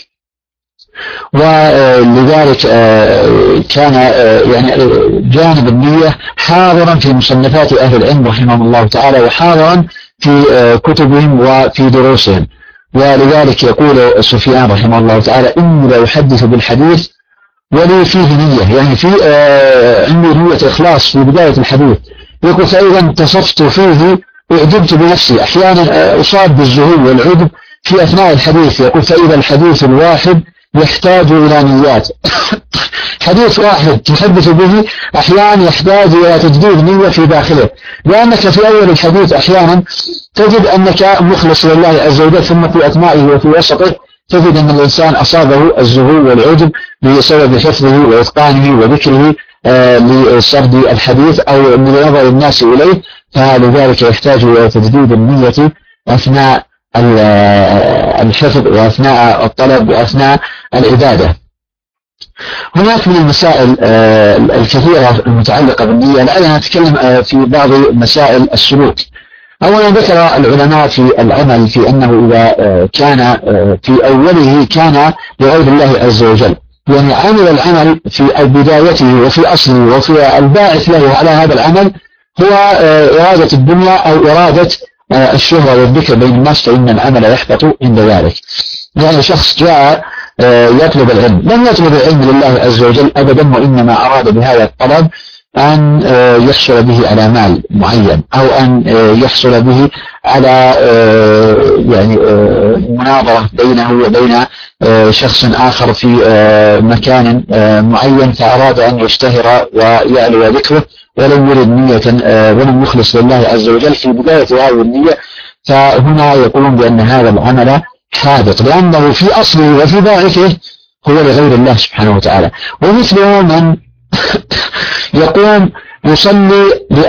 S1: ولذلك كان يعني جانب النية حاضرا في مصنفات أهل العلم رحمهم الله تعالى، وحاضرا في كتبهم وفي دروسهم. ولذلك يقول سفيان رحمه الله تعالى: إني لا أحدث بالحديث ولي فيه نية، يعني في عندي نية إخلاص في بداية الحديث. يقول: فإذا انتصفت فيه أعجبت بنفسي، أحيانا أصاب بالذهول والعجب في أثناء الحديث. يقول: فإذا الحديث الواحد يحتاج إلى نيات. حديث واحد تحدث به أحيانا يحتاج إلى تجديد نية في داخله، لأنك في أول الحديث أحيانا تجد أنك مخلص لله عز وجل، ثم في أثنائه وفي وسطه تجد أن الإنسان أصابه الذهول والعجب بسبب حفظه وإتقانه وذكره لسرد الحديث أو لنظر الناس إليه، فلذلك يحتاج إلى تجديد النية أثناء الحفظ وأثناء الطلب وأثناء العبادة. هناك من المسائل الكثيرة المتعلقة بالنية، لعلنا نتكلم في بعض مسائل السلوك. أولا ذكر العلماء في العمل في أنه إذا كان في أوله كان لغير الله عز وجل، يعني عمل العمل في بدايته وفي أصله وفي الباعث له على هذا العمل هو إرادة الدنيا أو إرادة الشهرة والذكر بين الناس، فإن العمل يحبط عند ذلك. يعني شخص جاء يطلب العلم، لم يطلب العلم لله عز وجل أبدا، وإنما أراد بهذا الطلب أن يحصل به على مال معين، أو أن يحصل به على يعني مناظرة بينه وبين شخص آخر في مكان معين، فأراد أن يشتهر ويعلو ذكره، ولم يرد نية ولم يخلص لله عز وجل في بداية هذه النية، فهنا يقولون بأن هذا العمل حابط، لأنه في أصله وفي باعثه هو لغير الله سبحانه وتعالى. ومثله من يقوم يصلي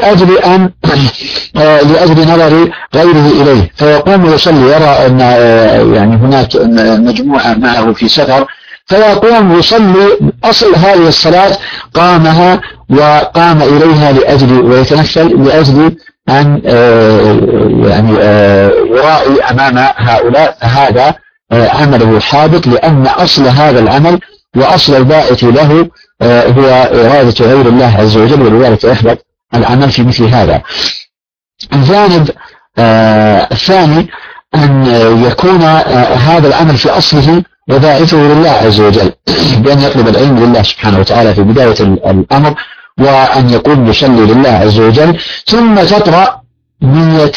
S1: لأجل نظر غيره إليه، فيقوم يصلي يرى أن يعني هناك مجموعة معه في سفر، فيقوم يصلي أصل هذه الصلاة قامها وقام إليها ويتنفل لأجل أن يعني يرائي أمام هؤلاء، فهذا عمله حابط، لأن أصل هذا العمل وأصل الباعث له هو إرادة غير الله عز وجل، ولذلك يحبط العمل في مثل هذا. الجانب الثاني أن يكون هذا العمل في أصله وباعثه لله عز وجل، بأن يطلب العلم لله سبحانه وتعالى في بداية الأمر، وأن يكون يصلي لله عز وجل، ثم تطرأ نية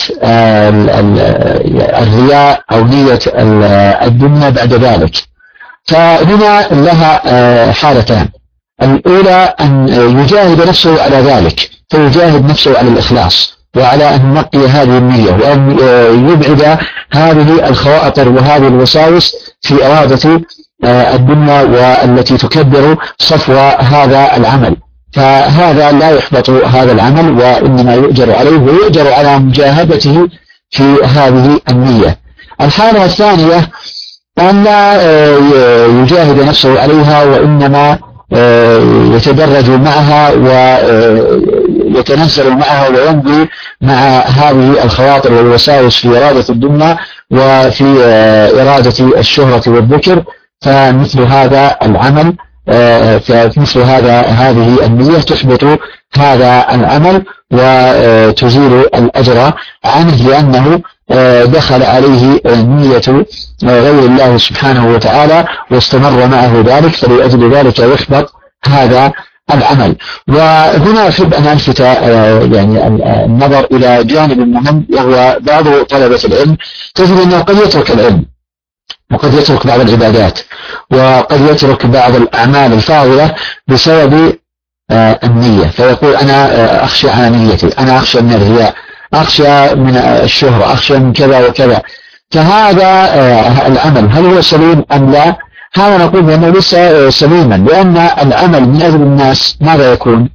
S1: الرياء أو نية الدنيا بعد ذلك. فهنا لها حالتان: الأولى أن يجاهد نفسه على ذلك، فيجاهد نفسه على الإخلاص وعلى أن ينقي هذه النية، وأن يبعد هذه الخواطر وهذه الوساوس في إرادة الدنيا والتي تكبر صفو هذا العمل، فهذا لا يحبط هذا العمل، وإنما يؤجر عليه ويؤجر على مجاهدته في هذه النية. الحالة الثانية أن لا يجاهد نفسه عليها، وإنما يتدرج معها ويتنزل معها ويمضي مع هذه الخواطر والوساوس في إرادة الدنيا وفي إرادة الشهرة والذكر، فمثل هذا العمل فمثل هذه النية تحبط هذا العمل وتزيل الأجر عنه، لأنه دخل عليه نية غير الله سبحانه وتعالى واستمر معه ذلك، فلأجل ذلك يحبط هذا العمل. وهنا أحب أن ألفت يعني النظر إلى جانب مهم، وهو بعض طلبة العلم تجد أنه قد يترك العلم، وقد يترك بعض العبادات، وقد يترك بعض الأعمال الفاضلة بسبب النية، فيقول أنا أخشى على نيتي، أنا أخشى من الرياء، أخشى من الشهرة، أخشى من كذا وكذا. فهذا العمل هل هو سليم أم لا؟ هذا نقول بأنه ليس سليما، لأن العمل من أجل الناس ماذا يكون؟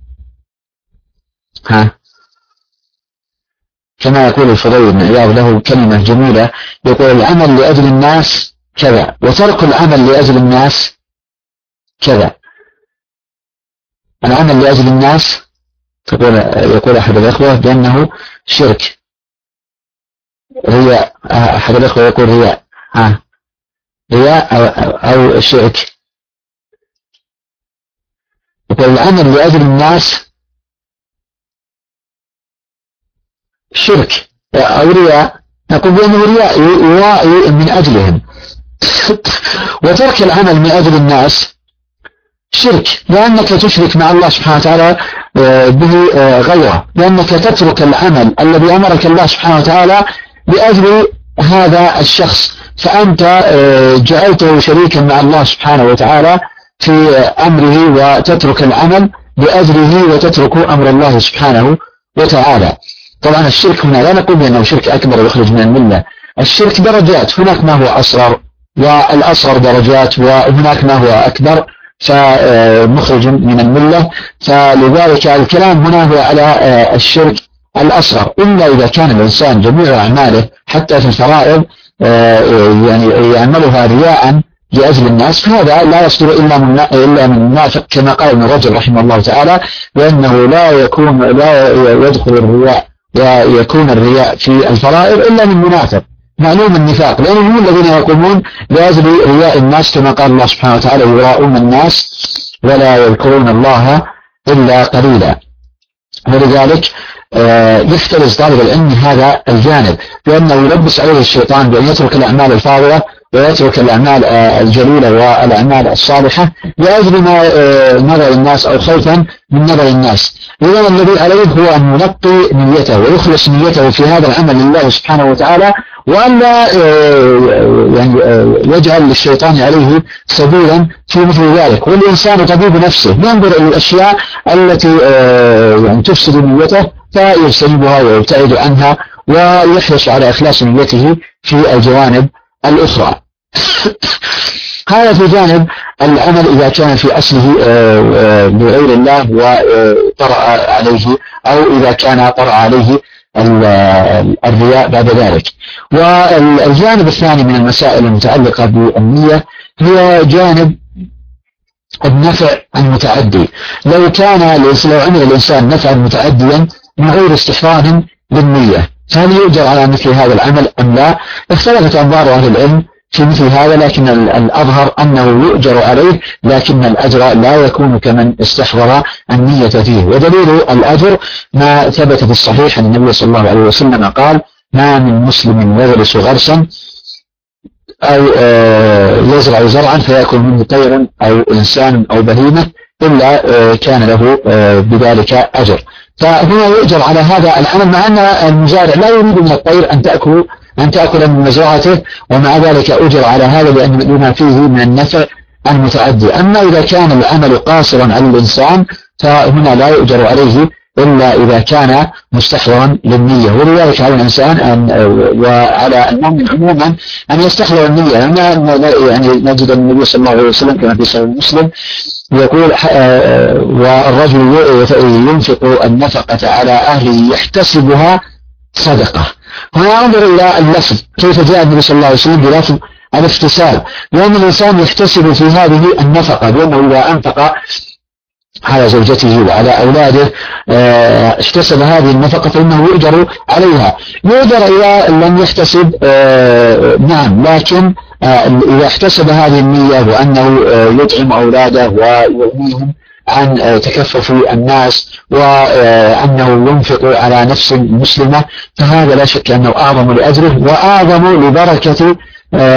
S1: كما يقول الفضيل بن عياض له كلمة جميلة، يقول العمل لأجل الناس كذا، وترك العمل لأجل الناس كذا. العمل لأجل الناس يقول أحد الأخوة بأنه شرك، رياء. أحد الأخوة يقول رياء، رياء أو شرك. يقول العمل لأجل الناس شرك أو رياء، نقول بأنه رياء يرائي من أجلهم. وترك العمل من أجل الناس شرك، لأنك تشرك مع الله سبحانه وتعالى به غيره، لأنك تترك العمل الذي أمرك الله سبحانه وتعالى لأجل هذا الشخص، فأنت جعلته شريكا مع الله سبحانه وتعالى في أمره، وتترك العمل لأجله وتترك أمر الله سبحانه وتعالى. طبعا الشرك هنا لا نقول بأنه شرك أكبر يخرج من الملة، الشرك درجات، هناك ما هو أصغر، والأصغر درجات، وهناك ما هو أكبر فمخرج من الملة. فلذلك الكلام هنا هو على الشرك الأصغر، إلا إذا كان الإنسان جميع أعماله حتى في الفرائض يعني يعملها رياء لأجل الناس، فهذا لا يصدر إلا من منافق، كما قال ابن رجب رحمه الله تعالى، لأنه لا يدخل الرياء ويكون الرياء في الفرائض إلا من منافق معلوم النفاق، لأنهم هم الذين يقومون لأجل رياء الناس، كما قال الله سبحانه وتعالى يراءون الناس ولا يذكرون الله إلا قليلا. ولذلك يحترز طالب العلم من هذا الجانب، بأنه يلبس عليه الشيطان بأن يترك الأعمال الفاضلة ويترك الأعمال الجليلة والأعمال الصالحة لأجل نظر الناس أو خوفا من نظر الناس. إذن الذي عليه هو أن ينقي نيته ويخلص نيته في هذا العمل لله سبحانه وتعالى، وأن لا يعني يجعل للشيطان عليه سبيلا في مثل ذلك. والإنسان طبيب نفسه، ينظر إلى الأشياء التي يعني تفسد نيته فيجتنبها ويبتعد عنها، ويحرص على إخلاص نيته في الجوانب الأخرى. هذا في جانب العمل إذا كان في أصله لغير الله وطرأ عليه، أو إذا كان طرأ عليه الرياء بعد ذلك. والجانب الثاني من المسائل المتعلقة بالنية هي جانب النفع المتعدي. لو عمل الإنسان نفعا متعديا من غير استحضار للنية، فهل يؤجر على مثل هذا العمل أم لا؟ اختلفت أنظار أهل العلم في مثل هذا، لكن الأظهر أنه يؤجر عليه، لكن الأجر لا يكون كمن استحضر النية فيه. ودليل الأجر ما ثبت في الصحيح أن النبي صلى الله عليه وسلم قال: ما من مسلم يغرس غرسا أو يزرع زرعا فيأكل منه طير أو إنسان أو بهيمة إلا كان له بذلك أجر. فهنا يؤجر على هذا العمل، مع أن المزارع لا يريد من الطير أن تأكل من مزرعته، ومع ذلك أجر على هذا لما فيه من النفع المتعدي. أما إذا كان العمل قاصرا على الإنسان فهنا لا يؤجر عليه إلا إذا كان مستحضرا للنية. ولذلك على الإنسان وعلى المؤمن عموما أن يستحضر النية. يعني نجد النبي صلى الله عليه وسلم كما في صحيح مسلم يقول: والرجل ينفق النفقة على أهله يحتسبها صدقة. هنا انظر إلى اللفظ كيف جاء النبي صلى الله عليه وسلم بلفظ الاحتساب، لأن الإنسان يحتسب في هذه النفقة، لأنه إذا أنفق على زوجته وعلى أولاده احتسب هذه النفقة فإنه يؤجر عليها. يؤجر إذا لم يحتسب نعم، لكن إذا احتسب هذه النية وأنه يطعم أولاده ويغنيهم عن تكفف الناس وأنه ينفق على نفس مسلمة، فهذا لا شك أنه أعظم لأجره وأعظم لبركة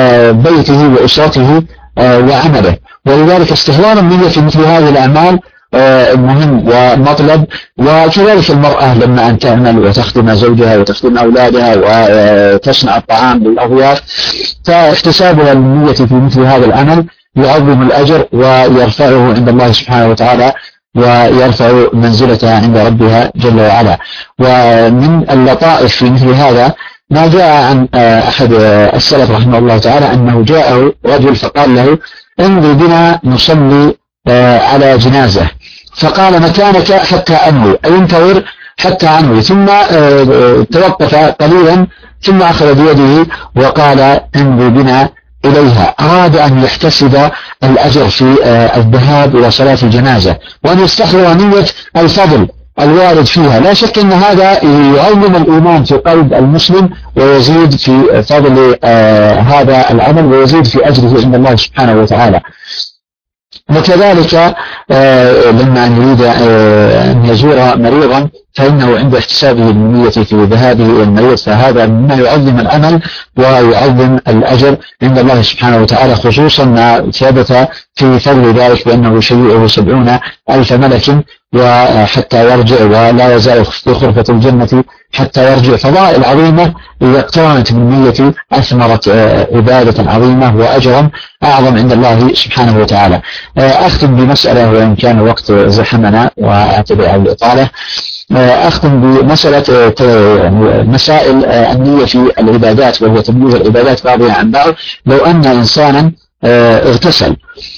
S1: بيته وأسرته وعمله. ولذلك استحضار النية في مثل هذه الأعمال مهم ومطلب. وكذلك المرأة لما أن تعمل وتخدم زوجها وتخدم أولادها وتصنع الطعام للأضياف، فاحتسابها للنية في مثل هذا العمل يعظم الأجر ويرفعه عند الله سبحانه وتعالى ويرفع منزلتها عند ربها جل وعلا. ومن اللطائف في مثل هذا ما جاء عن أحد السلف رحمه الله تعالى أنه جاءه رجل فقال له: امضي بنا نصلي على جنازة. فقال: مكانك حتى أنوي، أي انتظر حتى أنوي. ثم توقف قليلا ثم أخذ بيده وقال: امضي بنا إليها. أراد أن يحتسب الأجر في الذهاب إلى صلاة الجنازة وأن يستحضر نية الفضل الوارد فيها. لا شك أن هذا يعظم الإيمان في قلب المسلم ويزيد في فضل هذا العمل ويزيد في أجره عند الله سبحانه وتعالى. وكذلك لما أن يريد أن يزور مريضا فإنه عند احتسابه النية في ذهابه إلى المريض فهذا مما يعظم العمل ويعظم الأجر عند الله سبحانه وتعالى، خصوصا ما ثبت في فضل ذلك بأنه يشيعه 70,000 ملك وحتى يرجع ولا يزال في غرفة الجنة حتى يرجع. فضائل عظيمة إذا اقترنت بالنية أثمرت عبادة عظيمة وأجرا أعظم عند الله سبحانه وتعالى. أختم بمسألة وإن كان الوقت زحمنا وأعتذر على الإطالة. أختم بمسألة مسائل النية في العبادات وهو تمييز العبادات بعضها عن بعض. لو أن إنسانا اغتسل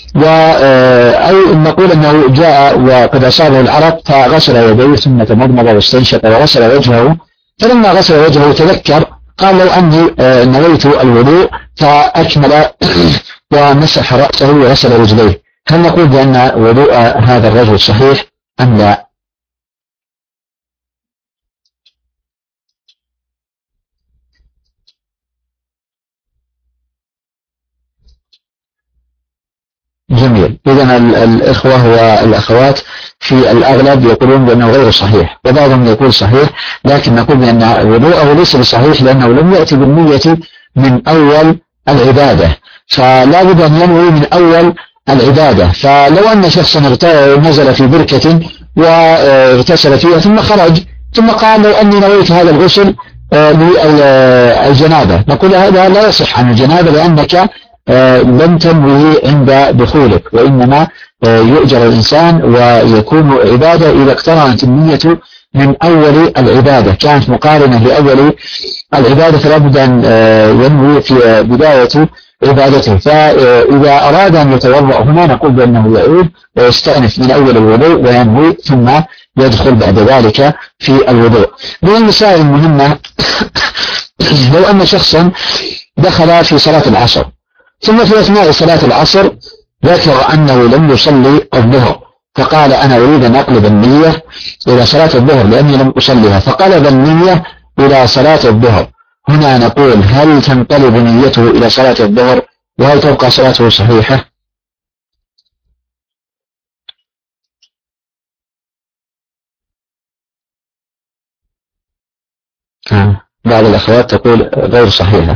S1: أو نقول أنه جاء وقد أصابه العرق فغسل يديه ثم تمضمض واستنشق وغسل وجهه، فلما غسل وجهه تذكر قال: لو أني نويت الوضوء فأكمل ومسح رأسه وغسل رجليه، هل نقول بأن وضوء هذا الرجل صحيح أم لا؟ جميل. إذن الإخوة والأخوات في الأغلب يقولون بأنه غير صحيح وبعضهم يقول صحيح، لكن نقول بأن وضوءه ليس بصحيح لأنه لم يأتي بالنية من أول العبادة، فلا بد أن ينوي من أول العبادة. فلو أن شخصا نزل في بركة واغتسل فيها ثم خرج ثم قال: لو أني نويت هذا الغسل للجنابة، نقول هذا لا يصح عن الجنابة لأنك لم تنوي عند دخولك، وإنما يؤجر الإنسان ويكون عبادة إذا اقترنت النية من أول العبادة كانت مقارنة لأول العبادة، فلا بد أن ينوي في بداية عبادته. فإذا أراد أن يتوضأ هنا نقول بأنه يعود ويستأنف من أول الوضوء وينوي ثم يدخل بعد ذلك في الوضوء. من المسائل المهمة لو أن شخصا دخل في صلاة العصر ثم في أثناء صلاة العصر ذكر أنه لم يصلي الظهر فقال: أنا أريد أن أقلب النية إلى صلاة الظهر لأني لم أصليها، فقلب النية إلى صلاة الظهر. هنا نقول: هل تنقلب نيته إلى صلاة الظهر وهل تبقى صلاته صحيحة؟ بعض الأخوات تقول غير صحيحة،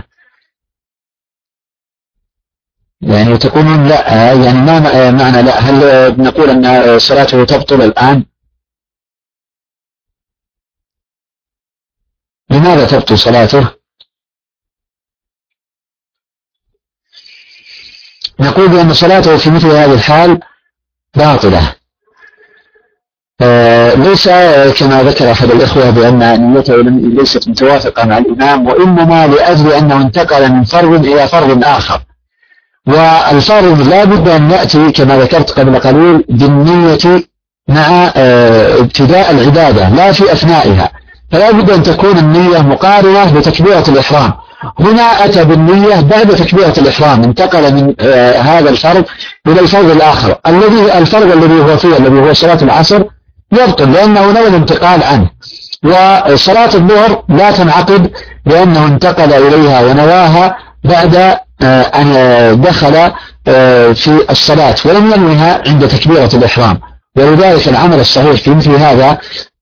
S1: يعني تقولون لا، يعني ما معنى لا؟ هل نقول أن صلاته تبطل الآن؟ لماذا تبطل صلاته؟ نقول بأن صلاته في مثل هذه الحال باطلة، ليس كما ذكر أحد الإخوة بأن نيته ليست متوافقة مع الإمام، وإنما لأجل أنه انتقل من فرض إلى فرض آخر، والفرض لا بد أن يأتي كما ذكرت قبل قليل بالنية مع ابتداء العبادة لا في أثنائها، فلا بد أن تكون النية مقارنة بتكبيرة الإحرام. هنا أتى بالنية بعد تكبيرة الإحرام، انتقل من هذا الفرض إلى الفرض الآخر الفرض الذي هو فيه الذي هو صلاة العصر يبطل لأنه نوى الانتقال عنه، وصلاة الظهر لا تنعقد لأنه انتقل إليها ونواها بعد أن دخل في الصلاة ولم ينويها عند تكبيرة الإحرام. ولذلك العمل الصحيح في مثل هذا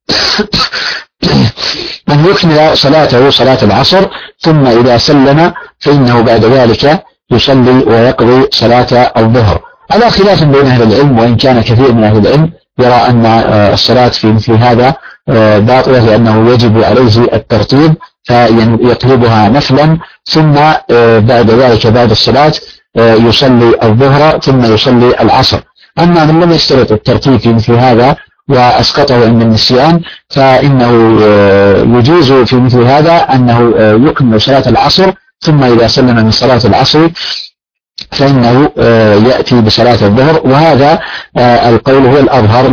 S1: أن يكمل صلاته صلاة العصر ثم إذا سلم فإنه بعد ذلك يصلي ويقضي صلاة الظهر، على خلاف بين أهل العلم، وإن كان كثير من أهل العلم يرى أن الصلاة في مثل هذا باطلة لأنه يجب عليه الترتيب فيطلبها نفلا، ثم بعد ذلك بعد الصلاة يصلي الظهر ثم يصلي العصر. أما من لم يشترط الترتيب في مثل هذا وأسقطه عند النسيان فإنه يجوز في مثل هذا أنه يكمل صلاة العصر، ثم إذا سلم من صلاة العصر فإنه يأتي بصلاة الظهر. وهذا القول هو الأظهر،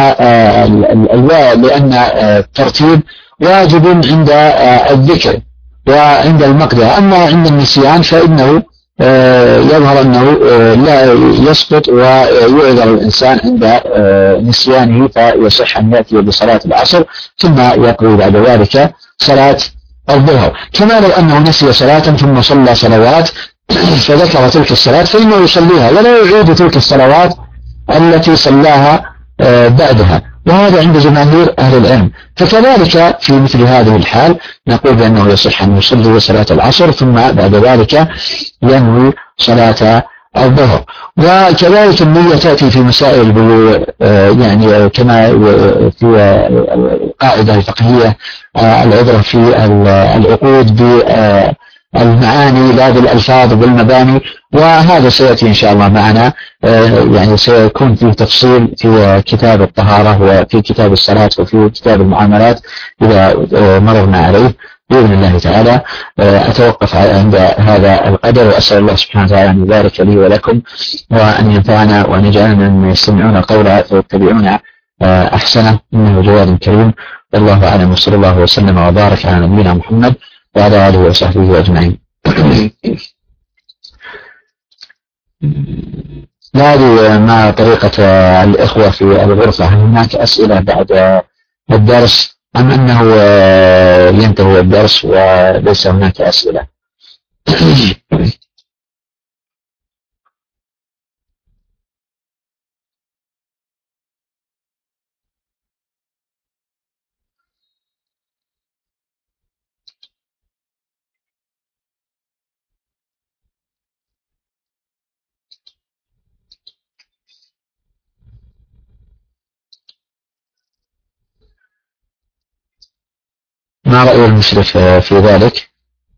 S1: لأن الترتيب واجب عند الذكر وعند المقدرة. أما عند النسيان فإنه يظهر أنه لا يسقط ويعذر الإنسان عند نسيانه، فيصح أن يأتي بصلاة العصر ثم يقضي بعد ذلك صلاة الظهر. كما لو أنه نسي صلاة ثم صلى صلوات فذكر تلك الصلاة فإنه يصليها ولا يعيد تلك الصلوات التي صلاها بعدها، وهذا عند جماهير أهل العلم. فكذلك في مثل هذه الحال نقول بأنه يصح أن يصلي صلاة العصر ثم بعد ذلك ينوي صلاة الظهر. وكذلك النية تأتي في مسائل البيوع، يعني كما في القاعدة الفقهية العبرة في العقود بالمعاني لا بالألفاظ بالمباني، وهذا سيأتي إن شاء الله معنا، يعني سيكون فيه تفصيل في كتاب الطهارة وفي كتاب الصلاة وفي كتاب المعاملات إذا مررنا عليه بإذن الله تعالى. أتوقف عند هذا القدر، وأسأل الله سبحانه وتعالى أن يبارك لي ولكم وأن ينفعنا وأن يجعلنا من يستمعون القول فيتبعون أحسنه، إنه جواد كريم. والله أعلم، وصلى الله وسلم وبارك على نبينا محمد وعلى آله وصحبه أجمعين. لا أدري ما طريقة الإخوة في الغرفة، هل هناك أسئلة بعد الدرس أم أنه ينتهي الدرس وليس هناك أسئلة؟ ما رأي المشرف في ذلك؟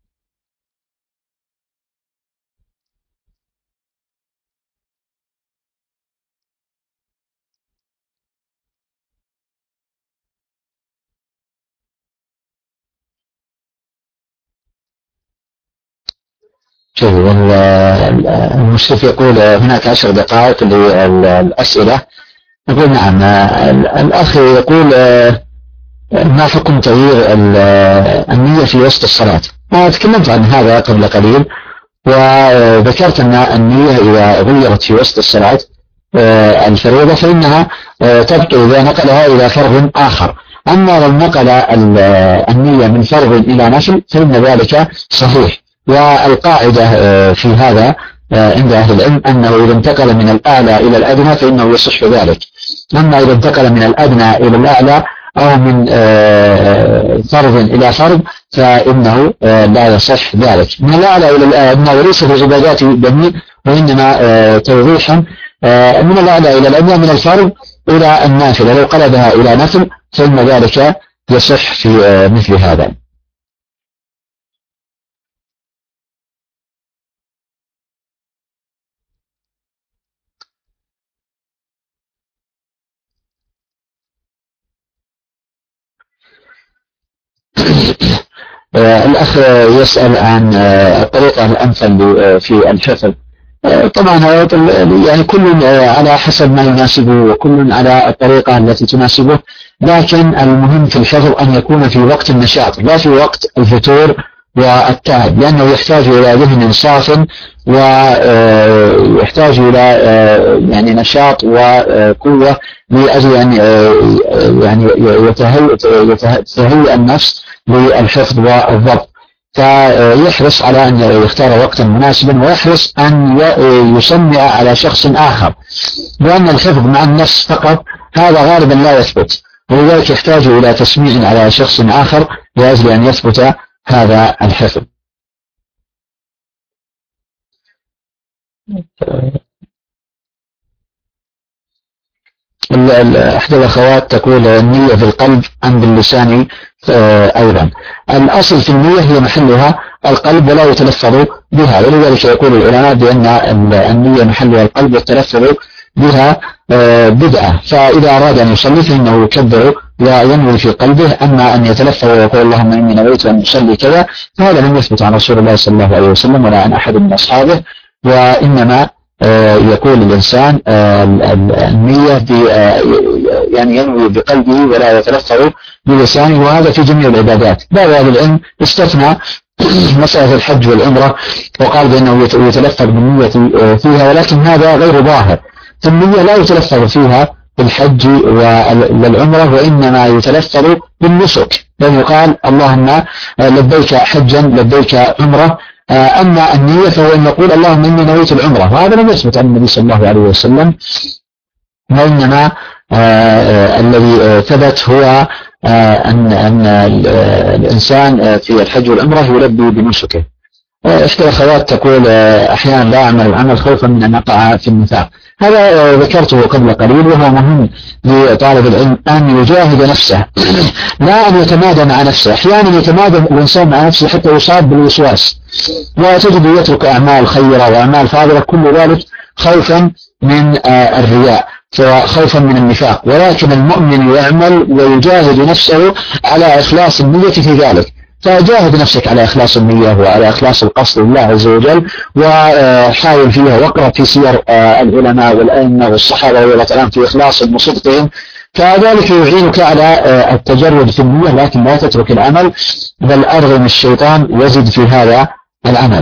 S1: المشرف يقول هناك 10 دقائق للأسئلة. نقول نعم. الأخ يقول ما حكم تغيير النية في وسط الصلاة؟ تكلمت عن هذا قبل قليل، وذكرت أن النية إذا غيرت في وسط الصلاة الفريضة فإنها تبطل إذا نقلها إلى فرض آخر. أما لو نقل النية من فرض إلى نفل فإن ذلك صحيح. والقاعدة في هذا عند أهل العلم أنه إذا انتقل من الأعلى إلى الأدنى فإنه يصح ذلك. أما إذا انتقل من الأدنى إلى الأعلى أو من فرض إلى فرض فإنه لا يصح ذلك. من الأعلى إلى الأدنى وليس في عبادات دمير، وإنما توضيحا من الأعلى إلى الأدنى من الفرض إلى النافلة، لو قلبها إلى نفل فإن ذلك يصح في مثل هذا. الأخ يسأل عن الطريقة الأمثل في الحفظ. طبعا يعني كل على حسب ما يناسبه وكل على الطريقة التي تناسبه، لكن المهم في الحفظ أن يكون في وقت النشاط لا في وقت الفتور والتعب، لأنه يحتاج إلى ذهن صاف ويحتاج إلى يعني نشاط وقوة لأجل أن يعني يتهيئ النفس للحفظ والضبط. فيحرص على أن يختار وقتا مناسبا، ويحرص أن يسمع على شخص آخر، لأن الحفظ مع النفس فقط هذا غالبا لا يثبت، ولذلك يحتاج إلى تسميع على شخص آخر لأجل أن يثبت هذا الحفظ. أحد الأخوات تقول النية بالقلب أم باللسان أيضا. الأصل في النية هي محلها القلب ولا يتلفظ بها، ولذلك يقول العلماء بأن النية محلها القلب والتلفظ بها بدعة. فإذا أراد أن يصلي فإنه يكبر وينوي في قلبه، أما أن يتلفظ ويقول اللهم إني نويت أن أصلي كذا فهذا لم يثبت عن رسول الله صلى الله عليه وسلم ولا عن أحد من أصحابه. وإنما يقول الإنسان النية يعني ينوي بقلبه ولا يتلفظ بلسانه، وهذا في جميع العبادات. بعض أهل العلم استثنى مسألة الحج والعمرة وقال بأنه يتلفظ بالنية فيها، ولكن هذا غير ظاهر. فالنية لا يتلفظ فيها بالحج والعمرة، وإنما يتلفظ بالنسك، لأنه قال اللهم لبيك حجا لبيك عمرة. أما النية فهو أن يقول اللهم إني نويت العمرة، وهذا لم يثبت عن النبي صلى الله عليه وسلم، وإنما الذي ثبت هو أن الإنسان في الحج والعمرة يلبي بنسكه. إحدى الأخوات تقول أحيانا لا أعمل العمل خوفا من أن أقع في النفاق. هذا ذكرته قبل قليل، وهو مهم لطالب العلم أن يجاهد نفسه لا أن يتمادى مع نفسه. أحيانا يتمادى الإنسان مع نفسه حتى يصاب بالوسواس، وتجد يترك أعمال خيرة وأعمال فاضلة، كل ذلك خوفا من الرياء وخوفا من النفاق. ولكن المؤمن يعمل ويجاهد نفسه على إخلاص النية في ذلك. فجاهد نفسك على إخلاص النية وعلى إخلاص القصد لله عز وجل، وحاول فيها واقرأ في سير العلماء والأئمة والصحابة رضي الله عنهم في إخلاصهم وصدقهم، فذلك يعينك على التجرد في النية. لكن لا تترك العمل، بل أرغم الشيطان وزد في هذا العمل.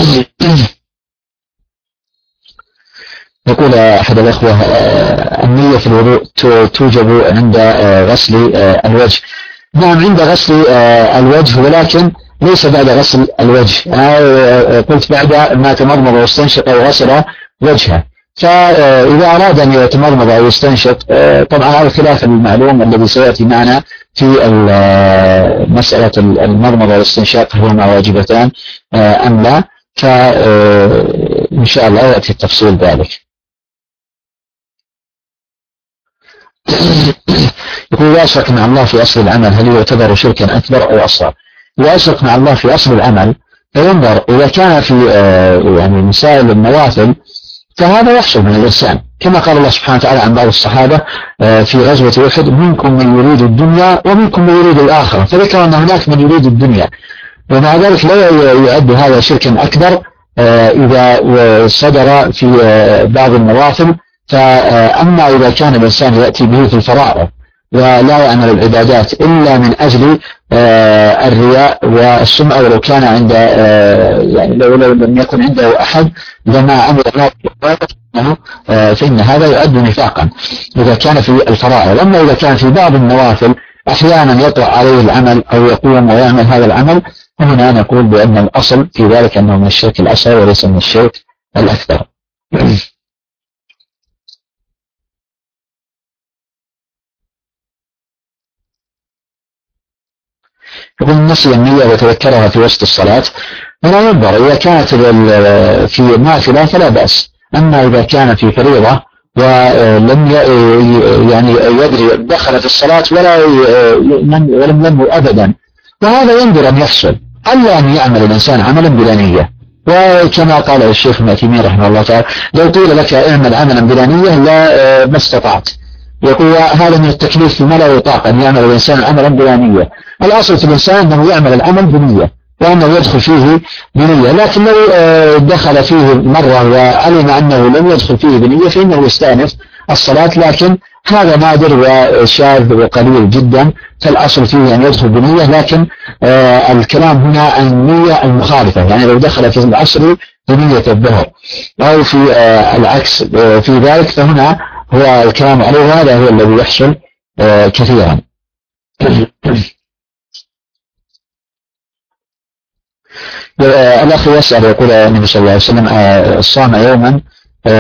S1: يقول أحد الأخوة النية في الوضوء توجب عند غسل الوجه. نعم عند غسل الوجه، ولكن ليس بعد غسل الوجه. قلت بعد ما تمضمض واستنشق وغسل وجهه. فإذا أراد أن يتمضمض أو يستنشق، طبعا هذا خلاف المعلوم الذي سيأتي معنا في مسألة المضمضة والاستنشاق هما واجبتان أم لا، فإن شاء الله يأتي التفصيل ذلك. يقول إذا أشرك مع الله في أصل العمل هل يعتبر شركا أكبر أو أصغر؟ إذا أشرك مع الله في أصل العمل فينظر، إذا كان في يعني مسائل النوافل فهذا يحصل من الإنسان، كما قال الله سبحانه وتعالى عن بعض الصحابة في غزوة أحد منكم من يريد الدنيا ومنكم من يريد الآخرة، فذكر أن هناك من يريد الدنيا، ومع ذلك لا يعد هذا شركا أكبر إذا صدر في بعض النوافل. فأما إذا كان الإنسان يأتي به في الفرائض ولا يعمل العبادات إلا من أجل الرياء والسمعة، ولو كان عند يعني لو لم يكن عنده أحد لما عمل فإن هذا يؤد نفاقا إذا كان في الفرائض. أما إذا كان في بعض النوافل أحيانا يطرأ عليه العمل أو يقوم ويعمل هذا العمل، فهنا نقول بأن الأصل في ذلك أنه من الشرك الأصغر وليس من الشرك الأكبر. يقول نسي النية وتذكرها في وسط الصلاة، فلا ينظر، إذا كانت في نافلة فلا بأس، أما إذا كان في فريضة ولم يعني يدري دخل في الصلاة ولم ينوي أبدا، فهذا ينظر أن يحصل، ألا أن يعمل الإنسان عملا بلا نية. وكما قال الشيخ ابن عثيمين رحمه الله تعالى لو قيل لك اعمل عملا بلا نية ما استطعت. يقول هذا من التكليف فيما لا يطاق أن يعمل الإنسان عملا بلا نية. الأصل في الإنسان أنه يعمل العمل بنية وأنه يدخل فيه بنية، لكن لو دخل فيه مرة وعلم أنه لم يدخل فيه بنية فإنه يستأنف الصلاة، لكن هذا نادر وشاذ وقليل جدا، فالأصل فيه أن يدخل بنية. لكن الكلام هنا عن النية المخالفة، يعني لو دخل في العصر بنية الظهر أو في العكس في ذلك، فهنا هو الكلام عليه هذا هو الذي يحصل كثيرا. الأخ يسأل يقول النبي صلى الله عليه وسلم صام يوما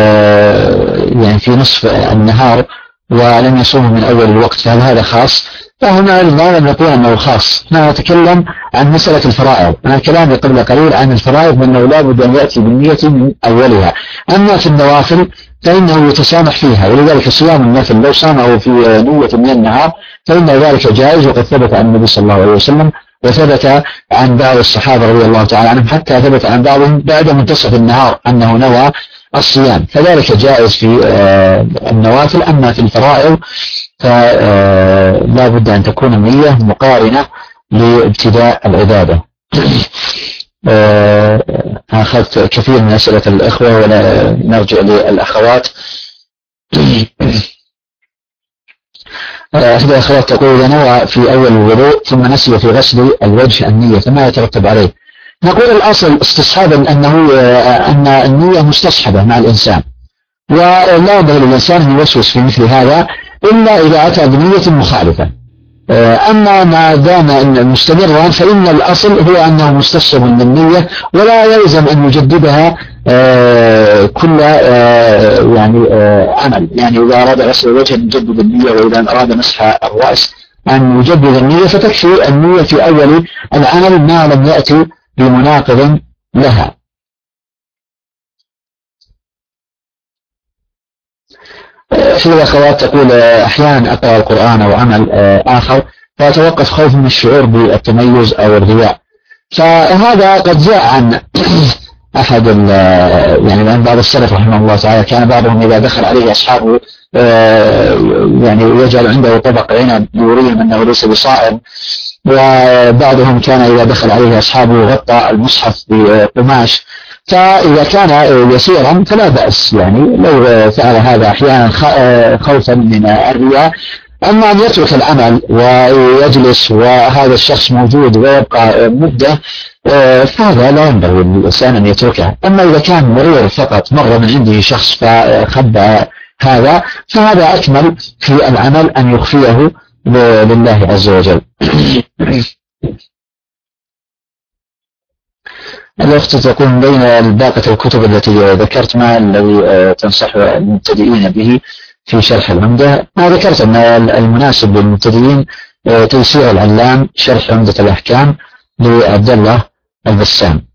S1: يعني في نصف النهار ولم يصوم من أول الوقت، فهل هذا خاص فهنا لماذا نقول أنه خاص؟ نحن نتكلم عن مسألة الفرائض. أنا كلامي قبل قليل عن الفرائض أنه لا بد أن يأتي بالنية من أولها. أما في النوافل فإنه يتسامح فيها، ولذلك صيام النفل لو صامه في نية من النهار فإن ذلك جائز، وقد ثبت عن النبي صلى الله عليه وسلم، وثبت عن بعض الصحابة رضي الله تعالى عنهم، حتى ثبت عن بعضهم بعد منتصف النهار أنه نوى الصيام، فذلك جائز في النوافل. أما في الفرائض فلا بد أن تكون النية مقارنة لابتداء العبادة. أخذت كثير من أسئلة الإخوة ولا نرجع للأخوات. إحدى الأخوات تقول: إذا نوى في أول الوضوء ثم نسي في غسل الوجه النية فما يترتب عليه؟ نقول الأصل استصحابا أن النية مستصحبة مع الإنسان، ولا ينبغي للإنسان أن يوسوس في مثل هذا إلا إذا أتى بنية مخالفة. أما ما دام مستمرا فإن الأصل هو أنه مستصحب للنية، ولا يلزم أن يجددها كل عمل. يعني إذا أراد غسل الوجه أن يجدد النية، وإذا أراد مسح الرأس أن يجدد النية، فتكفي النية في أول العمل ما لم يأتي بمناقض لها. في الأخوات تقول: أحيانا أقرأ القرآن أو عمل آخر فأتوقف خوفا من الشعور بالتميز أو الرياء. فهذا قد جاء عن أحد عن بعض السلف رحمه الله تعالى، كان بعضهم إذا دخل عليه أصحابه يجعل عنده طبق عنب يريهم أنه ليس بصائم، وبعضهم كان إذا دخل عليه أصحابه غطى المصحف بقماش. فإذا كان يسيرا فلا بأس، لو فعل هذا أحيانا خوفا من الرياء. أما أن يترك العمل ويجلس وهذا الشخص موجود ويبقى مدة، فهذا لا ينبغي للإنسان أن يتركه. أما إذا كان مرير فقط، مر من عنده شخص فخبأ هذا، فهذا أكمل في العمل أن يخفيه لله عز وجل. الأخت تقول: بين باقة الكتب التي ذكرت ما الذي تنصح المبتدئين به في شرح العمدة؟ ما ذكرت أن المناسب للمبتدئين تيسير العلام شرح عمدة الأحكام لعبد الله البسام.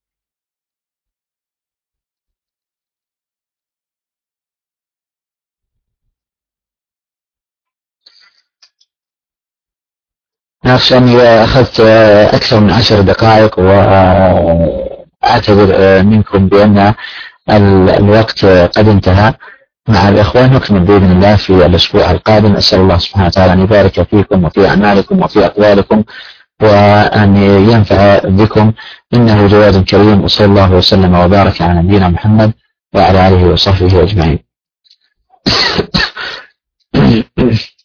S1: أخشى أني أخذت أكثر من 10 دقائق، وأعتذر منكم بأن الوقت قد انتهى. مع الإخوان نكمل بإذن الله في الأسبوع القادم. أسأل الله سبحانه وتعالى أن يبارك فيكم وفي أعمالكم وفي أقوالكم، وأن ينفع بكم، إنه جواد كريم. وصلى الله وسلم وبارك على نبينا محمد وعلى آله وصحبه أجمعين.